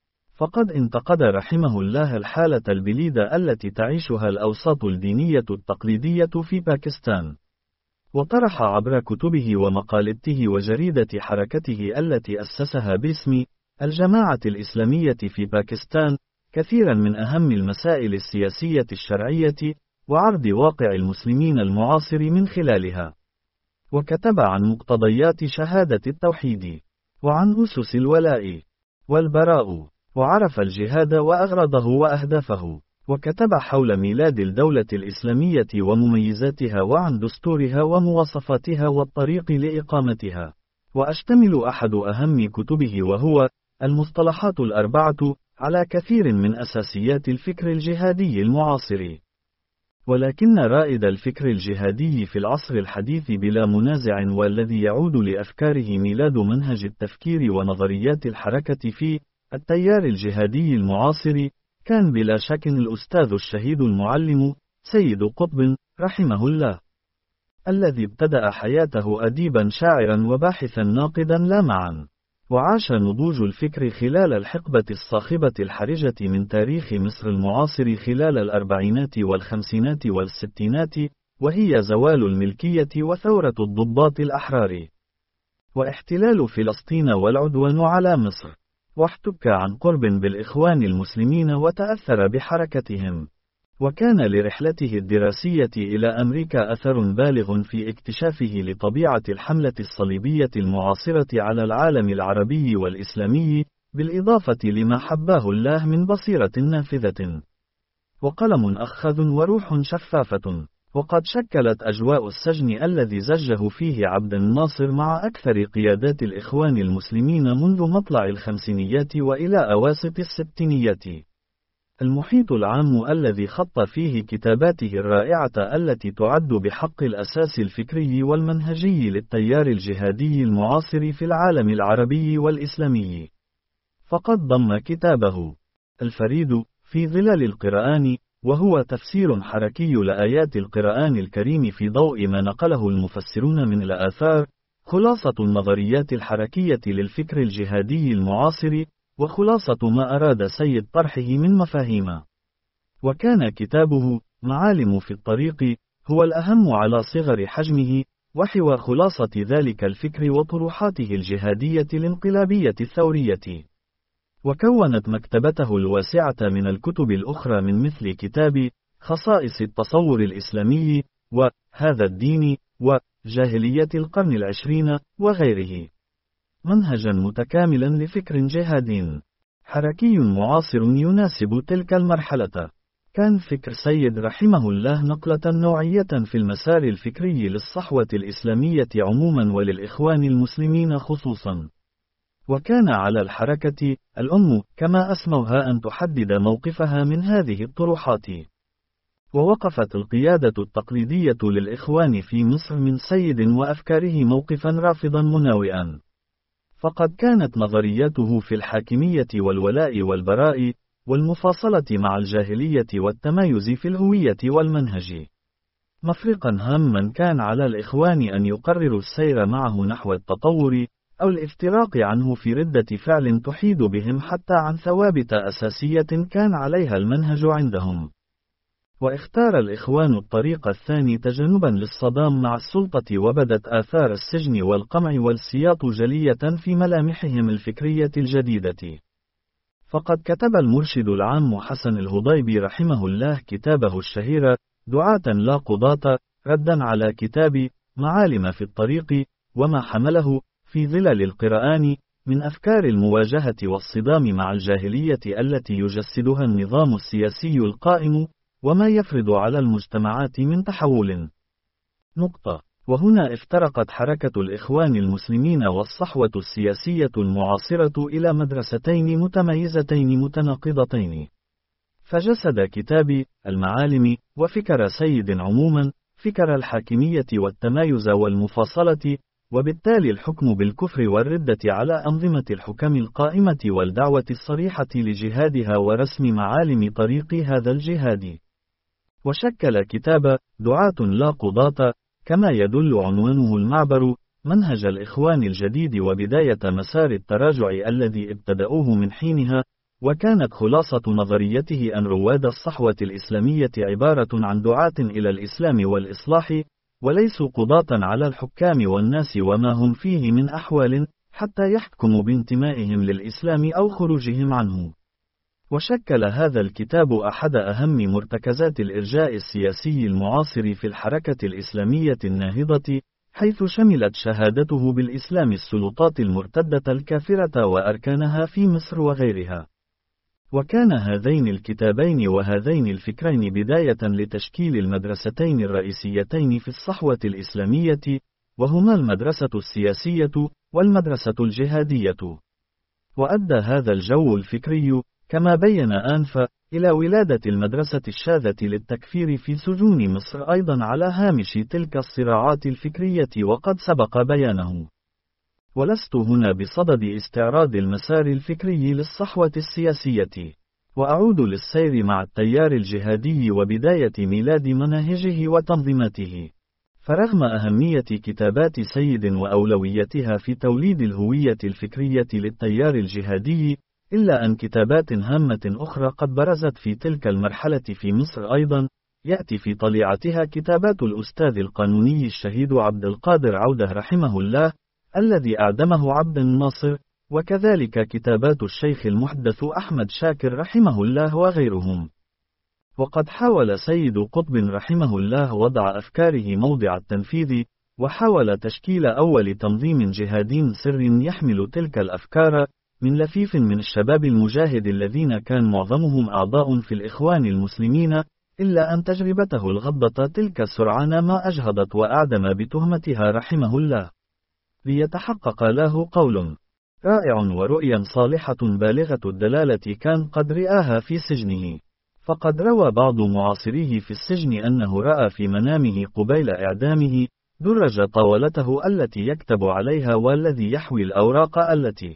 فقد انتقد رحمه الله الحالة البليدة التي تعيشها الأوساط الدينية التقليدية في باكستان، وطرح عبر كتبه ومقالته وجريدة حركته التي أسسها باسم الجماعة الإسلامية في باكستان كثيرا من أهم المسائل السياسية الشرعية، وعرض واقع المسلمين المعاصر من خلالها. وكتب عن مقتضيات شهادة التوحيد، وعن أسس الولاء والبراء، وعرف الجهاد وأغراضه وأهدافه. وكتب حول ميلاد الدولة الإسلامية ومميزاتها، وعن دستورها ومواصفاتها والطريق لإقامتها. وأشتمل أحد أهم كتبه وهو المصطلحات الأربعة على كثير من أساسيات الفكر الجهادي المعاصر. ولكن رائد الفكر الجهادي في العصر الحديث بلا منازع، والذي يعود لأفكاره ميلاد منهج التفكير ونظريات الحركة في التيار الجهادي المعاصر، كان بلا شك الأستاذ الشهيد المعلم سيد قطب رحمه الله، الذي ابتدأ حياته أديبا شاعرا وباحثا ناقدا لا معا. وعاش نضوج الفكر خلال الحقبة الصاخبة الحرجة من تاريخ مصر المعاصر خلال الأربعينات والخمسينات والستينات، وهي زوال الملكية وثورة الضباط الأحرار، واحتلال فلسطين والعدوان على مصر. واحتك عن قرب بالإخوان المسلمين وتأثر بحركتهم. وكان لرحلته الدراسية إلى أمريكا أثر بالغ في اكتشافه لطبيعة الحملة الصليبية المعاصرة على العالم العربي والإسلامي، بالإضافة لما حباه الله من بصيرة نافذة وقلم أخذ وروح شفافة. وقد شكلت أجواء السجن الذي زجه فيه عبد الناصر مع أكثر قيادات الإخوان المسلمين منذ مطلع الخمسينيات وإلى أواسط الستينيات المحيط العام الذي خط فيه كتاباته الرائعة التي تعد بحق الأساس الفكري والمنهجي للتيار الجهادي المعاصر في العالم العربي والإسلامي. فقد ضم كتابه الفريد في ظلال القرآن، وهو تفسير حركي لآيات القرآن الكريم في ضوء ما نقله المفسرون من الآثار، خلاصة النظريات الحركية للفكر الجهادي المعاصر، وخلاصة ما أراد سيد طرحه من مفاهيم. وكان كتابه معالم في الطريق هو الأهم على صغر حجمه، وحوى خلاصة ذلك الفكر وطروحاته الجهادية الانقلابية الثورية. وكونت مكتبته الواسعة من الكتب الأخرى من مثل كتاب خصائص التصور الإسلامي، وهذا الدين، وجاهلية القرن العشرين، وغيره، منهجا متكاملا لفكر جهادي حركي معاصر يناسب تلك المرحلة. كان فكر سيد رحمه الله نقلة نوعية في المسار الفكري للصحوة الإسلامية عموما وللإخوان المسلمين خصوصا. وكان على الحركة الأم كما أسموها أن تحدد موقفها من هذه الطروحات. ووقفت القيادة التقليدية للإخوان في مصر من سيد وأفكاره موقفا رافضا مناوئا. فقد كانت نظرياته في الحاكمية والولاء والبراء والمفاصلة مع الجاهلية والتمايز في الهوية والمنهج مفرقا هاما كان على الإخوان أن يقرروا السير معه نحو التطور أو الافتراق عنه في ردة فعل تحيد بهم حتى عن ثوابت أساسية كان عليها المنهج عندهم. واختار الإخوان الطريق الثاني تجنبا للصدام مع السلطة، وبدت آثار السجن والقمع والسياط جلية في ملامحهم الفكرية الجديدة. فقد كتب المرشد العام حسن الهضيبي رحمه الله كتابه الشهير دعاة لا قضاة، ردا على كتاب معالم في الطريق وما حمله في ظلال القرآن من أفكار المواجهة والصدام مع الجاهلية التي يجسدها النظام السياسي القائم، وما يفرض على المجتمعات من تحول. نقطة. وهنا افترقت حركة الإخوان المسلمين والصحوة السياسية المعاصرة إلى مدرستين متميزتين متناقضتين. فجسد كتاب المعالم وفكر سيد عموما فكر الحاكمية والتمايز والمفاصلة، وبالتالي الحكم بالكفر والردة على أنظمة الحكم القائمة والدعوة الصريحة لجهادها ورسم معالم طريق هذا الجهاد. وشكل كتاب دعاة لا قضاة كما يدل عنوانه المعبر منهج الإخوان الجديد وبداية مسار التراجع الذي ابتدأوه من حينها. وكانت خلاصة نظريته أن رواد الصحوة الإسلامية عبارة عن دعاة إلى الإسلام والإصلاح، وليسوا قضاة على الحكام والناس وما هم فيه من أحوال حتى يحكموا بانتمائهم للإسلام أو خروجهم عنه. وشكل هذا الكتاب أحد أهم مرتكزات الإرجاء السياسي المعاصر في الحركة الإسلامية الناهضة، حيث شملت شهادته بالإسلام السلطات المرتدة الكافرة وأركانها في مصر وغيرها. وكان هذين الكتابين وهذين الفكرين بداية لتشكيل المدرستين الرئيسيتين في الصحوة الإسلامية، وهما المدرسة السياسية والمدرسة الجهادية. وأدى هذا الجو الفكري كما بين آنفا إلى ولادة المدرسة الشاذة للتكفير في سجون مصر أيضا على هامش تلك الصراعات الفكرية، وقد سبق بيانه. ولست هنا بصدد استعراض المسار الفكري للصحوة السياسية، وأعود للسير مع التيار الجهادي وبداية ميلاد مناهجه وتنظيماته. فرغم أهمية كتابات سيد وأولويتها في توليد الهوية الفكرية للتيار الجهادي، إلا أن كتابات هامة أخرى قد برزت في تلك المرحلة في مصر أيضا، يأتي في طليعتها كتابات الأستاذ القانوني الشهيد عبد القادر عودة رحمه الله الذي أعدمه عبد الناصر، وكذلك كتابات الشيخ المحدث أحمد شاكر رحمه الله وغيرهم. وقد حاول سيد قطب رحمه الله وضع أفكاره موضع التنفيذ، وحاول تشكيل أول تنظيم جهادي سر يحمل تلك الأفكار من لفيف من الشباب المجاهد الذين كان معظمهم أعضاء في الإخوان المسلمين، إلا أن تجربته الغضبة تلك سرعان ما أجهضت وأعدم بتهمتها رحمه الله. ليتحقق له قول رائع ورؤيا صالحة بالغة الدلالة كان قد رآها في سجنه. فقد روى بعض معاصريه في السجن أنه رأى في منامه قبيل إعدامه درج طاولته التي يكتب عليها والذي يحوي الأوراق التي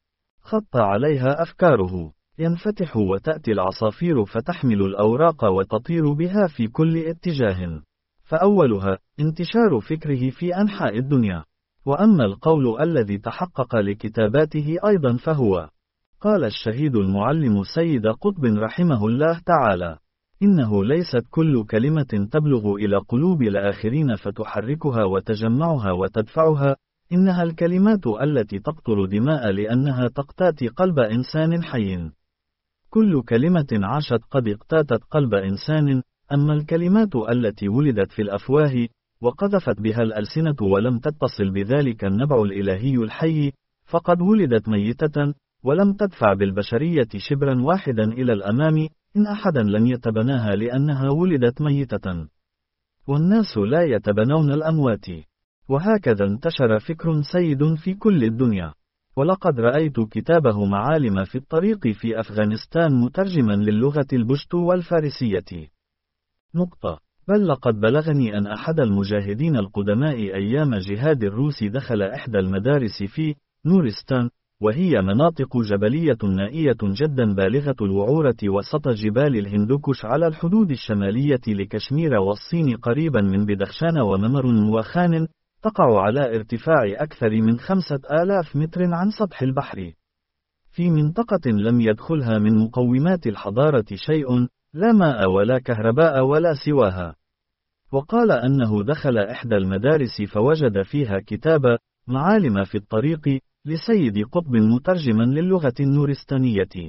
خط عليها أفكاره ينفتح، وتأتي العصافير فتحمل الأوراق وتطير بها في كل اتجاه، فأولها انتشار فكره في أنحاء الدنيا. وأما القول الذي تحقق لكتاباته أيضا فهو قال الشهيد المعلم سيد قطب رحمه الله تعالى: إنه ليست كل كلمة تبلغ إلى قلوب الآخرين فتحركها وتجمعها وتدفعها، إنها الكلمات التي تقطر دماء لأنها تقتاتي قلب إنسان حي. كل كلمة عاشت قد اقتاتت قلب إنسان، أما الكلمات التي ولدت في الأفواه وقذفت بها الألسنة ولم تتصل بذلك النبع الإلهي الحي، فقد ولدت ميتة، ولم تدفع بالبشرية شبرا واحدا إلى الأمام، إن أحدا لم يتبناها لأنها ولدت ميتة. والناس لا يتبنون الأموات. وهكذا انتشر فكر سيد في كل الدنيا. ولقد رأيت كتابه معالم في الطريق في أفغانستان مترجما للغة البشتو والفارسية. نقطة. بل لقد بلغني أن أحد المجاهدين القدماء أيام جهاد الروس دخل إحدى المدارس في نورستان، وهي مناطق جبلية نائية جدا بالغة الوعورة وسط جبال الهندوكش على الحدود الشمالية لكشمير والصين قريبا من بدخشان وممر وخان، تقع على ارتفاع أكثر من خمسة آلاف متر عن سطح البحر، في منطقة لم يدخلها من مقومات الحضارة شيء، لا ماء ولا كهرباء ولا سواها. وقال أنه دخل إحدى المدارس فوجد فيها كتاب معالم في الطريق لسيد قطب مترجما للغة النورستانية.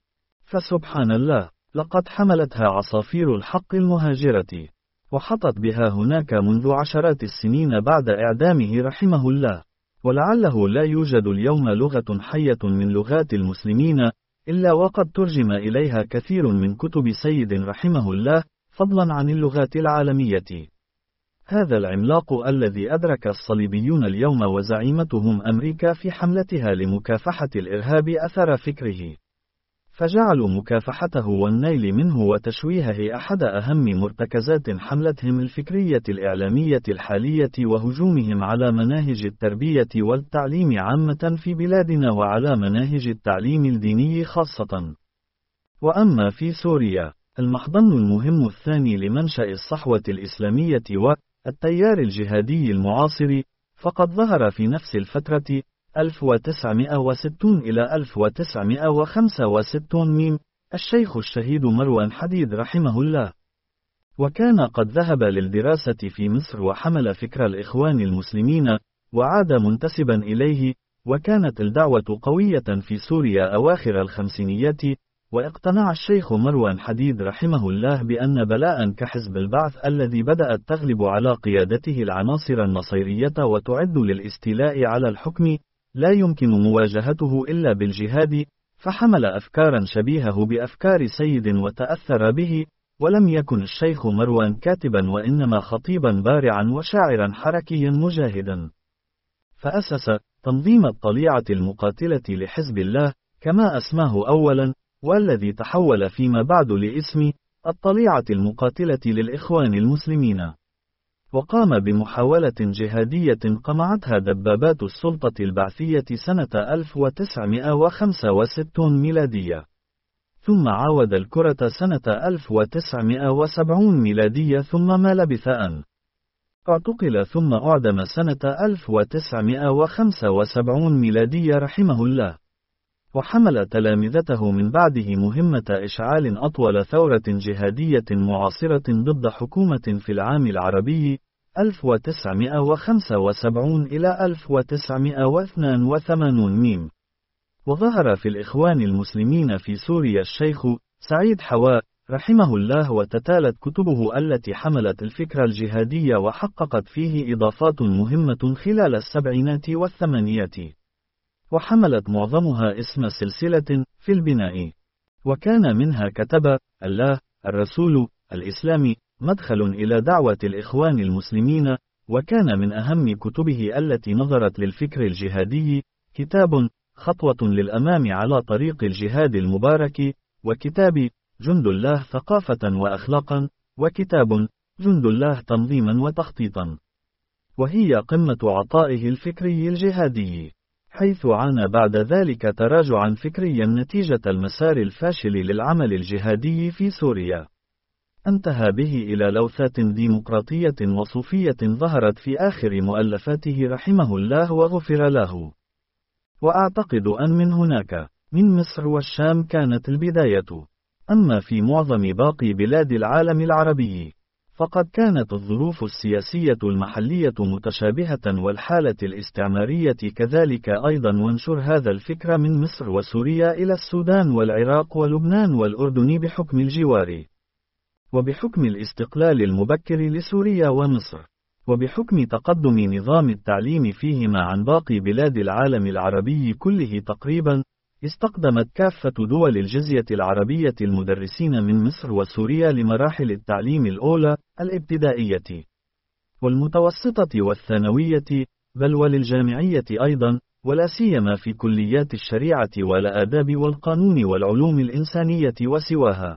فسبحان الله، لقد حملتها عصافير الحق المهاجرة، وحطت بها هناك منذ عشرات السنين بعد إعدامه رحمه الله. ولعله لا يوجد اليوم لغة حية من لغات المسلمين إلا وقد ترجم إليها كثير من كتب سيد رحمه الله، فضلا عن اللغات العالمية. هذا العملاق الذي أدرك الصليبيون اليوم وزعيمتهم أمريكا في حملتها لمكافحة الإرهاب أثر فكره، فجعلوا مكافحته والنيل منه وتشويهه أحد أهم مرتكزات حملتهم الفكرية الإعلامية الحالية وهجومهم على مناهج التربية والتعليم عامة في بلادنا وعلى مناهج التعليم الديني خاصة. وأما في سوريا، المحضن المهم الثاني لمنشأ الصحوة الإسلامية والتيار الجهادي المعاصر، فقد ظهر في نفس الفترة ألف وتسعمائة وستين إلى ألف وتسعمائة وخمسة وستين ميم الشيخ الشهيد مروان حديد رحمه الله. وكان قد ذهب للدراسة في مصر وحمل فكر الإخوان المسلمين وعاد منتسبا إليه، وكانت الدعوة قوية في سوريا أواخر الخمسينيات. واقتنع الشيخ مروان حديد رحمه الله بأن بلاء كحزب البعث الذي بدأت تغلب على قيادته العناصر النصيرية وتعد للاستيلاء على الحكم لا يمكن مواجهته إلا بالجهاد، فحمل أفكارا شبيهة بأفكار سيد وتأثر به. ولم يكن الشيخ مروان كاتبا وإنما خطيبا بارعا وشاعرا حركيا مجاهدا، فأسس تنظيم الطليعة المقاتلة لحزب الله كما أسماه أولا، والذي تحول فيما بعد لاسم الطليعة المقاتلة للإخوان المسلمين. وقام بمحاولة جهادية قمعتها دبابات السلطة البعثية سنة ألف وتسعمائة وخمسة وستين ميلادية، ثم عاود الكرة سنة ألف وتسعمائة وسبعين ميلادية، ثم ما لبث أن اعتقل ثم أعدم سنة ألف وتسعمائة وخمسة وسبعين ميلادية رحمه الله. وحمل تلامذته من بعده مهمة إشعال أطول ثورة جهادية معاصرة ضد حكومة في العام العربي ألف وتسعمائة وخمسة وسبعين إلى ألف وتسعمائة واثنين وثمانين ميم. وظهر في الإخوان المسلمين في سوريا الشيخ سعيد حواء رحمه الله، وتتالت كتبه التي حملت الفكر الجهادي وحققت فيه إضافات مهمة خلال السبعينات والثمانينات، وحملت معظمها اسم سلسلة في البناء. وكان منها كتب الله، الرسول، الإسلامي، مدخل إلى دعوة الإخوان المسلمين، وكان من أهم كتبه التي نظرت للفكر الجهادي كتاب خطوة للأمام على طريق الجهاد المبارك، وكتاب جند الله ثقافة وأخلاقا، وكتاب جند الله تنظيما وتخطيطا. وهي قمة عطائه الفكري الجهادي، حيث عانى بعد ذلك تراجعا فكريا نتيجة المسار الفاشل للعمل الجهادي في سوريا. انتهى به إلى لوثات ديمقراطية وصوفية ظهرت في آخر مؤلفاته رحمه الله وغفر له. وأعتقد أن من هناك، من مصر والشام كانت البداية. أما في معظم باقي بلاد العالم العربي، فقد كانت الظروف السياسية المحلية متشابهة والحالة الاستعمارية كذلك أيضا، وانشر هذا الفكر من مصر وسوريا إلى السودان والعراق ولبنان والأردن بحكم الجوار، وبحكم الاستقلال المبكر لسوريا ومصر، وبحكم تقدم نظام التعليم فيهما عن باقي بلاد العالم العربي كله تقريبا. استقدمت كافة دول الجزية العربية المدرسين من مصر وسوريا لمراحل التعليم الأولى، الابتدائية والمتوسطة والثانوية، بل وللجامعية أيضا، ولا سيما في كليات الشريعة والآداب والقانون والعلوم الإنسانية وسواها.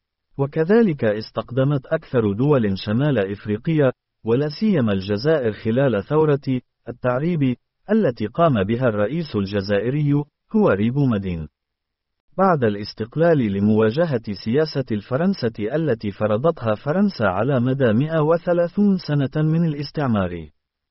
وكذلك استقدمت أكثر دول شمال إفريقيا، ولا سيما الجزائر خلال ثورة التعريب التي قام بها الرئيس الجزائري هو ريبو مدين، بعد الاستقلال لمواجهة سياسة الفرنسة التي فرضتها فرنسا على مدى مئة وثلاثين سنة من الاستعمار.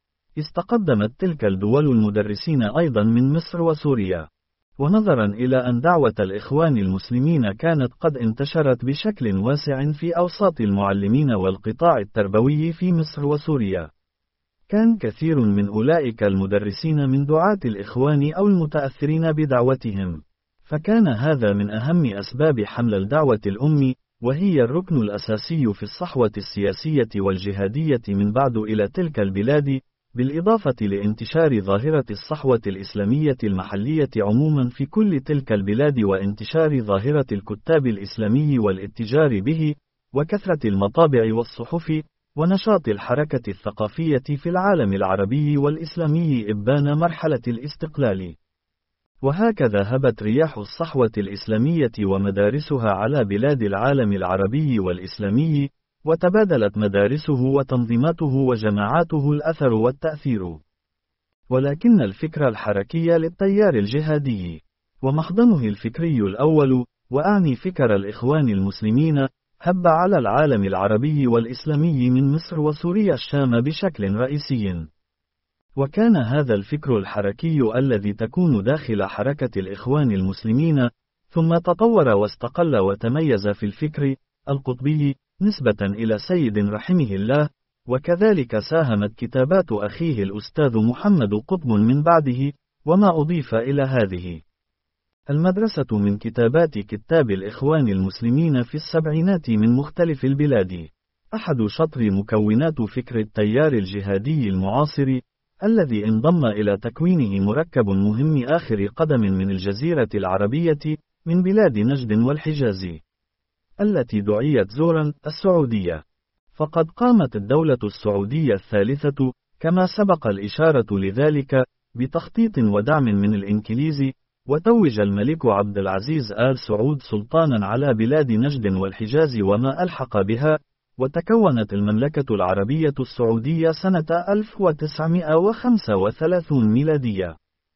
استقدمت تلك الدول المدرسين أيضا من مصر وسوريا. ونظرا إلى أن دعوة الإخوان المسلمين كانت قد انتشرت بشكل واسع في أوساط المعلمين والقطاع التربوي في مصر وسوريا، كان كثير من أولئك المدرسين من دعاة الإخوان أو المتأثرين بدعوتهم، فكان هذا من أهم أسباب حمل الدعوة الأم، وهي الركن الأساسي في الصحوة السياسية والجهادية من بعد إلى تلك البلاد، بالإضافة لانتشار ظاهرة الصحوة الإسلامية المحلية عموما في كل تلك البلاد، وانتشار ظاهرة الكتاب الإسلامي والاتجار به، وكثرة المطابع والصحف، ونشاط الحركة الثقافية في العالم العربي والإسلامي إبان مرحلة الاستقلال. وهكذا هبت رياح الصحوة الإسلامية ومدارسها على بلاد العالم العربي والإسلامي، وتبادلت مدارسه وتنظيماته وجماعاته الأثر والتأثير. ولكن الفكر الحركي للتيار الجهادي، ومحضنه الفكري الأول، وأعني فكر الإخوان المسلمين، هب على العالم العربي والإسلامي من مصر وسوريا الشام بشكل رئيسي. وكان هذا الفكر الحركي الذي تكون داخل حركة الإخوان المسلمين، ثم تطور واستقل وتميز في الفكر القطبي نسبة إلى سيد رحمه الله، وكذلك ساهمت كتابات أخيه الأستاذ محمد قطب من بعده، وما أضيف إلى هذه المدرسة من كتابات كتاب الإخوان المسلمين في السبعينات من مختلف البلاد، أحد شطر مكونات فكر التيار الجهادي المعاصر، الذي انضم إلى تكوينه مركب مهم آخر قدم من الجزيرة العربية، من بلاد نجد والحجاز، التي دعيت زورا السعودية. فقد قامت الدولة السعودية الثالثة، كما سبق الإشارة لذلك، بتخطيط ودعم من الإنكليز، وتوج الملك عبد العزيز آل سعود سلطانا على بلاد نجد والحجاز وما ألحق بها، وتكونت المملكة العربية السعودية سنة ألف وتسعمئة وخمسة وثلاثين ميلادية.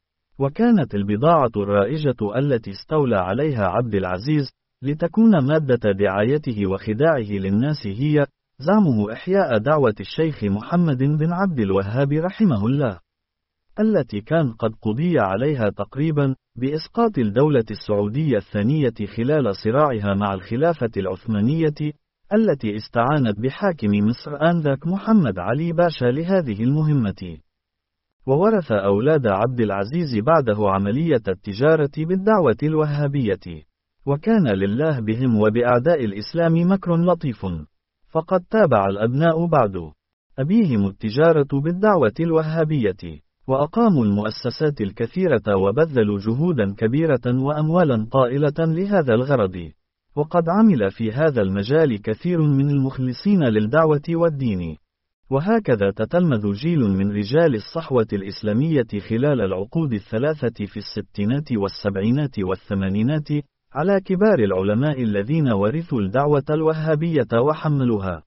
وكانت البضاعة الرائجة التي استولى عليها عبد العزيز لتكون مادة دعايته وخداعه للناس هي زعمه إحياء دعوة الشيخ محمد بن عبد الوهاب رحمه الله، التي كان قد قضي عليها تقريبا بإسقاط الدولة السعودية الثانية خلال صراعها مع الخلافة العثمانية، التي استعانت بحاكم مصر آنذاك محمد علي باشا لهذه المهمة. وورث أولاد عبد العزيز بعده عملية التجارة بالدعوة الوهابية، وكان لله بهم وبأعداء الإسلام مكر لطيف، فقد تابع الأبناء بعد أبيهم التجارة بالدعوة الوهابية، وأقاموا المؤسسات الكثيرة وبذلوا جهودا كبيرة وأموالا طائلة لهذا الغرض. وقد عمل في هذا المجال كثير من المخلصين للدعوة والدين. وهكذا تتلمذ جيل من رجال الصحوة الإسلامية خلال العقود الثلاثة في الستينات والسبعينات والثمانينات على كبار العلماء الذين ورثوا الدعوة الوهابية وحملوها.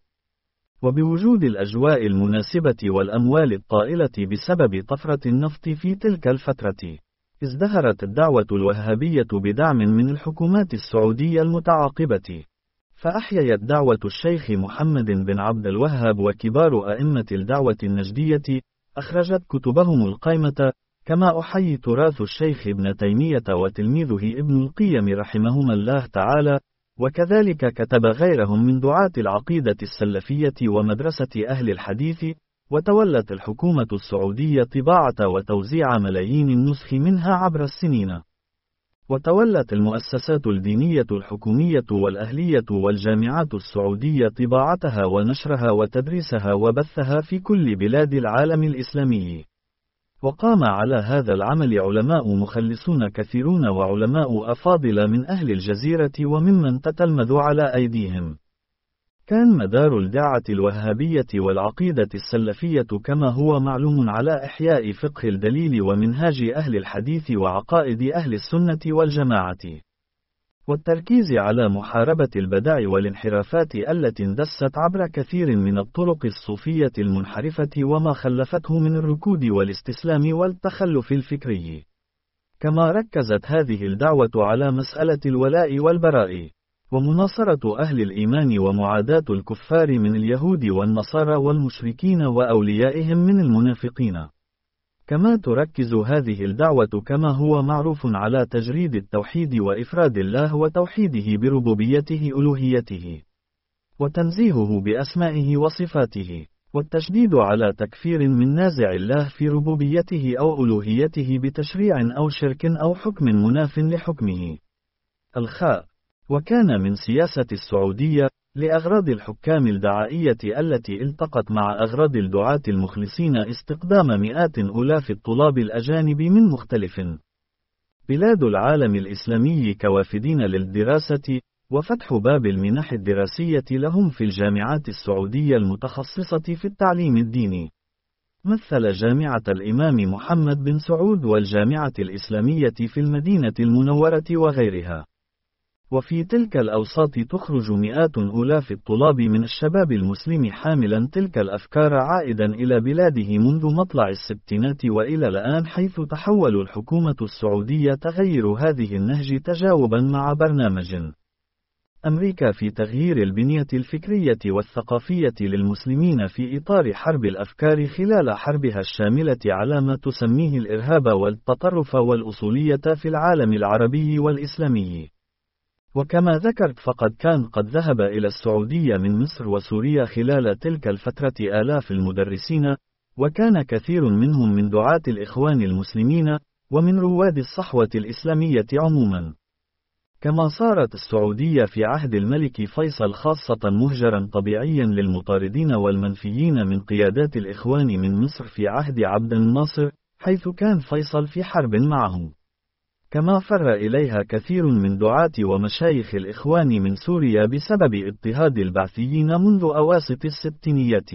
وبوجود الأجواء المناسبة والأموال الطائلة بسبب طفرة النفط في تلك الفترة، ازدهرت الدعوة الوهابية بدعم من الحكومات السعودية المتعاقبة، فأحيت دعوة الشيخ محمد بن عبد الوهاب وكبار أئمة الدعوة النجدية أخرجت كتبهم القيمة، كما أحيي تراث الشيخ ابن تيمية وتلميذه ابن القيم رحمهما الله تعالى، وكذلك كتب غيرهم من دعاة العقيدة السلفية ومدرسة أهل الحديث. وتولت الحكومة السعودية طباعة وتوزيع ملايين النسخ منها عبر السنين. وتولت المؤسسات الدينية الحكومية والأهلية والجامعات السعودية طباعتها ونشرها وتدريسها وبثها في كل بلاد العالم الإسلامي. وقام على هذا العمل علماء مخلصون كثيرون وعلماء أفاضل من أهل الجزيرة وممن تتلمذ على أيديهم. كان مدار الدعوة الوهابية والعقيدة السلفية كما هو معلوم على إحياء فقه الدليل ومنهاج أهل الحديث وعقائد أهل السنة والجماعة، والتركيز على محاربة البدع والانحرافات التي اندست عبر كثير من الطرق الصوفية المنحرفة وما خلفته من الركود والاستسلام والتخلف الفكري. كما ركزت هذه الدعوة على مسألة الولاء والبراء، ومناصرة أهل الإيمان ومعاداة الكفار من اليهود والنصارى والمشركين وأوليائهم من المنافقين. كما تركز هذه الدعوة كما هو معروف على تجريد التوحيد وإفراد الله وتوحيده بربوبيته ألوهيته، وتنزيهه بأسمائه وصفاته، والتشديد على تكفير من نازع الله في ربوبيته أو ألوهيته بتشريع أو شرك أو حكم مناف لحكمه. الخاء. وكان من سياسة السعودية لأغراض الحكام الدعائية التي التقت مع أغراض الدعاة المخلصين استقدام مئات ألاف الطلاب الأجانب من مختلف بلاد العالم الإسلامي كوافدين للدراسة، وفتح باب المنح الدراسية لهم في الجامعات السعودية المتخصصة في التعليم الديني، مثل جامعة الإمام محمد بن سعود والجامعة الإسلامية في المدينة المنورة وغيرها. وفي تلك الأوساط تخرج مئات ألاف الطلاب من الشباب المسلم حاملا تلك الأفكار عائدا إلى بلاده منذ مطلع الستينات وإلى الآن، حيث تحول الحكومة السعودية تغير هذه النهج تجاوبا مع برنامج أمريكا في تغيير البنية الفكرية والثقافية للمسلمين في إطار حرب الأفكار خلال حربها الشاملة على ما تسميه الإرهاب والتطرف والأصولية في العالم العربي والإسلامي. وكما ذكرت فقد كان قد ذهب إلى السعودية من مصر وسوريا خلال تلك الفترة آلاف المدرسين، وكان كثير منهم من دعاة الإخوان المسلمين ومن رواد الصحوة الإسلامية عموما. كما صارت السعودية في عهد الملك فيصل خاصة مهجرا طبيعيا للمطاردين والمنفيين من قيادات الإخوان من مصر في عهد عبد الناصر، حيث كان فيصل في حرب معه. كما فر إليها كثير من دعاة ومشايخ الإخوان من سوريا بسبب اضطهاد البعثيين منذ أواسط الستينيات.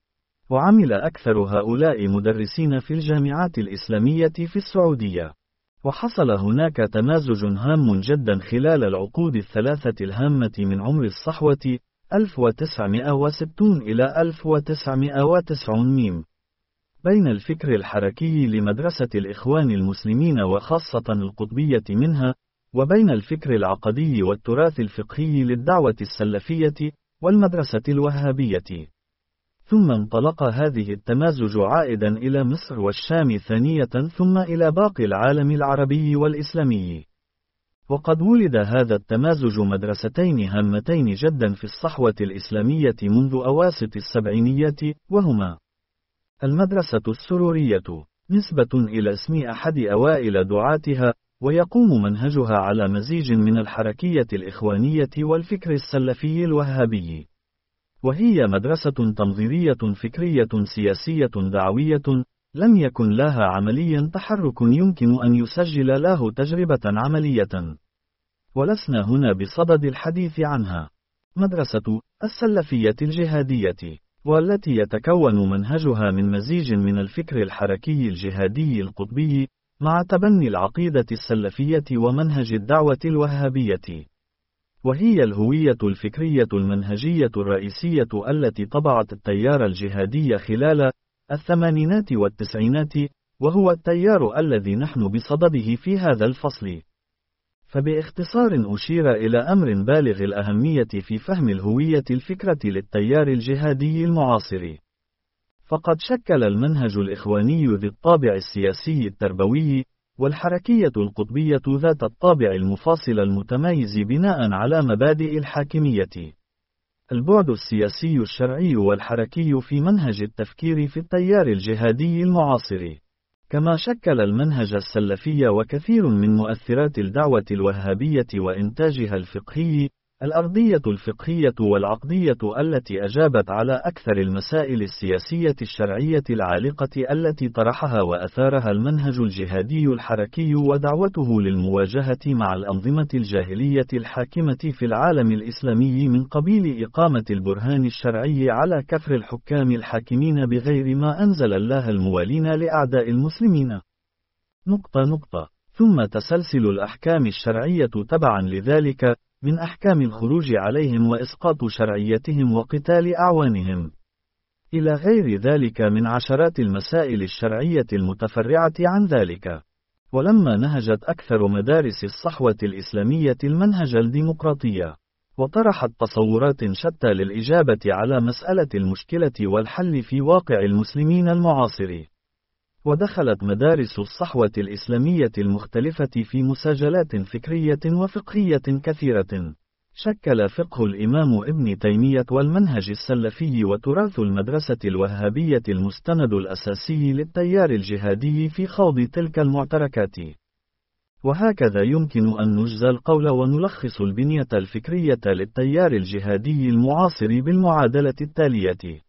وعمل أكثر هؤلاء مدرسين في الجامعات الإسلامية في السعودية. وحصل هناك تمازج هام جدا خلال العقود الثلاثة الهامة من عمر الصحوة ألف وتسعمائة وستين إلى ألف وتسعمائة وتسعين بين الفكر الحركي لمدرسة الإخوان المسلمين وخاصة القطبية منها، وبين الفكر العقدي والتراث الفقهي للدعوة السلفية والمدرسة الوهابية. ثم انطلق هذه التمازج عائدا إلى مصر والشام ثانية، ثم إلى باقي العالم العربي والإسلامي. وقد ولد هذا التمازج مدرستين هامتين جدا في الصحوة الإسلامية منذ أواسط السبعينيات، وهما المدرسة السرورية نسبة إلى اسم أحد أوائل دعاتها، ويقوم منهجها على مزيج من الحركية الإخوانية والفكر السلفي الوهابي، وهي مدرسة تنظيرية فكرية سياسية دعوية، لم يكن لها عمليا تحرك يمكن أن يسجل له تجربة عملية. ولسنا هنا بصدد الحديث عنها. مدرسة السلفية الجهادية، والتي يتكون منهجها من مزيج من الفكر الحركي الجهادي القطبي مع تبني العقيدة السلفية ومنهج الدعوة الوهابية، وهي الهوية الفكرية المنهجية الرئيسية التي طبعت التيار الجهادي خلال الثمانينات والتسعينات، وهو التيار الذي نحن بصدده في هذا الفصل. فباختصار أشير إلى أمر بالغ الأهمية في فهم الهوية الفكرة للتيار الجهادي المعاصر. فقد شكل المنهج الإخواني ذي الطابع السياسي التربوي والحركية القطبية ذات الطابع المفاصل المتميز بناء على مبادئ الحاكمية، البعد السياسي الشرعي والحركي في منهج التفكير في التيار الجهادي المعاصر. كما شكل المنهج السلفي وكثير من مؤثرات الدعوة الوهابية وإنتاجها الفقهي، الأرضية الفقهية والعقدية التي أجابت على أكثر المسائل السياسية الشرعية العالقة التي طرحها وأثارها المنهج الجهادي الحركي ودعوته للمواجهة مع الأنظمة الجاهلية الحاكمة في العالم الإسلامي من قبيل إقامة البرهان الشرعي على كفر الحكام الحاكمين بغير ما أنزل الله الموالين لأعداء المسلمين. نقطة نقطة. ثم تسلسل الأحكام الشرعية تبعا لذلك، من أحكام الخروج عليهم وإسقاط شرعيتهم وقتال أعوانهم، إلى غير ذلك من عشرات المسائل الشرعية المتفرعة عن ذلك. ولما نهجت أكثر مدارس الصحوة الإسلامية المنهج الديمقراطي، وطرحت تصورات شتى للإجابة على مسألة المشكلة والحل في واقع المسلمين المعاصر، ودخلت مدارس الصحوة الإسلامية المختلفة في مساجلات فكرية وفقهية كثيرة، شكل فقه الإمام ابن تيمية والمنهج السلفي وتراث المدرسة الوهابية المستند الأساسي للتيار الجهادي في خوض تلك المعتركات. وهكذا يمكن أن نجزى القول ونلخص البنية الفكرية للتيار الجهادي المعاصر بالمعادلة التالية: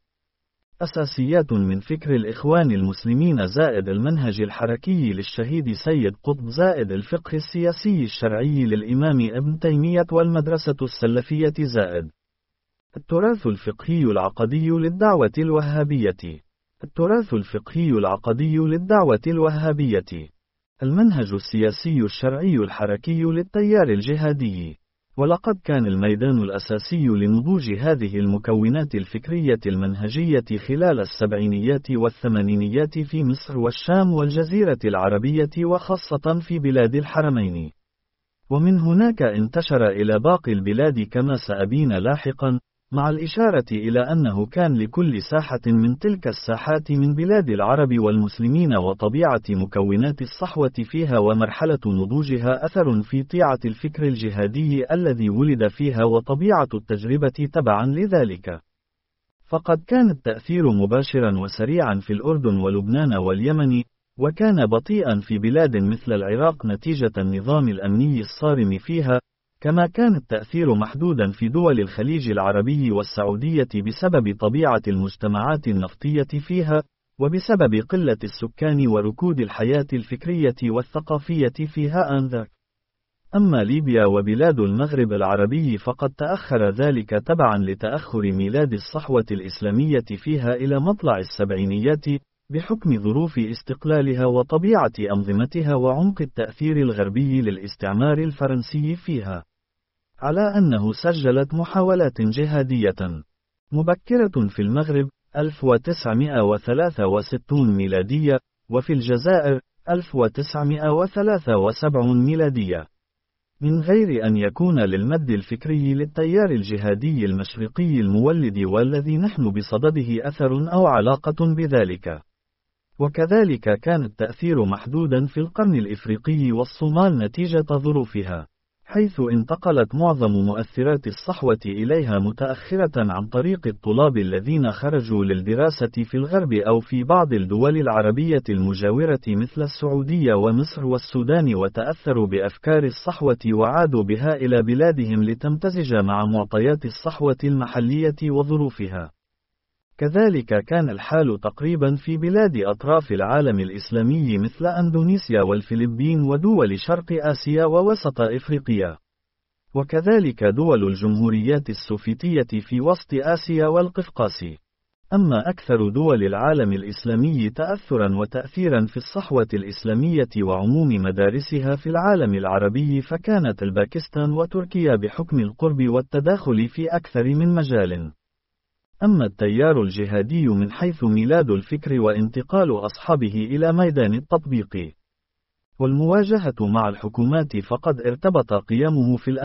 أساسيات من فكر الإخوان المسلمين زائد المنهج الحركي للشهيد سيد قطب زائد الفقه السياسي الشرعي للإمام ابن تيمية والمدرسة السلفية زائد التراث الفقهي العقدي للدعوة الوهابية. التراث الفقهي العقدي للدعوة الوهابية، المنهج السياسي الشرعي الحركي للتيار الجهادي. ولقد كان الميدان الأساسي لنضوج هذه المكونات الفكرية المنهجية خلال السبعينيات والثمانينيات في مصر والشام والجزيرة العربية وخاصة في بلاد الحرمين، ومن هناك انتشر إلى باقي البلاد كما سأبين لاحقا، مع الإشارة إلى أنه كان لكل ساحة من تلك الساحات من بلاد العرب والمسلمين وطبيعة مكونات الصحوة فيها ومرحلة نضوجها أثر في طيعة الفكر الجهادي الذي ولد فيها وطبيعة التجربة تبعا لذلك. فقد كان التأثير مباشرا وسريعا في الأردن ولبنان واليمن، وكان بطيئا في بلاد مثل العراق نتيجة النظام الأمني الصارم فيها، كما كان التأثير محدودا في دول الخليج العربي والسعودية بسبب طبيعة المجتمعات النفطية فيها، وبسبب قلة السكان وركود الحياة الفكرية والثقافية فيها آنذاك. أما ليبيا وبلاد المغرب العربي فقد تأخر ذلك تبعا لتأخر ميلاد الصحوة الإسلامية فيها إلى مطلع السبعينيات، بحكم ظروف استقلالها وطبيعة أنظمتها وعمق التأثير الغربي للاستعمار الفرنسي فيها، على أنه سجلت محاولات جهادية مبكرة في المغرب ألف وتسعمائة وثلاثة وستين ميلادية، وفي الجزائر ألف وتسعمائة وثلاثة وسبعين ميلادية، من غير أن يكون للمد الفكري للتيار الجهادي المشرقي المولد والذي نحن بصدده أثر أو علاقة بذلك. وكذلك كان التأثير محدودا في القرن الإفريقي والصومال نتيجة ظروفها، حيث انتقلت معظم مؤثرات الصحوة إليها متأخرة عن طريق الطلاب الذين خرجوا للدراسة في الغرب أو في بعض الدول العربية المجاورة مثل السعودية ومصر والسودان، وتأثروا بأفكار الصحوة وعادوا بها إلى بلادهم لتمتزج مع معطيات الصحوة المحلية وظروفها. كذلك كان الحال تقريبا في بلاد أطراف العالم الإسلامي مثل أندونيسيا والفلبين ودول شرق آسيا ووسط إفريقيا. وكذلك دول الجمهوريات السوفيتية في وسط آسيا والقفقاس. أما أكثر دول العالم الإسلامي تأثرا وتأثيرا في الصحوة الإسلامية وعموم مدارسها في العالم العربي فكانت الباكستان وتركيا بحكم القرب والتداخل في أكثر من مجال. أما التيار الجهادي من حيث ميلاد الفكر وانتقال أصحابه إلى ميدان التطبيق والمواجهة مع الحكومات فقد ارتبط قيامه في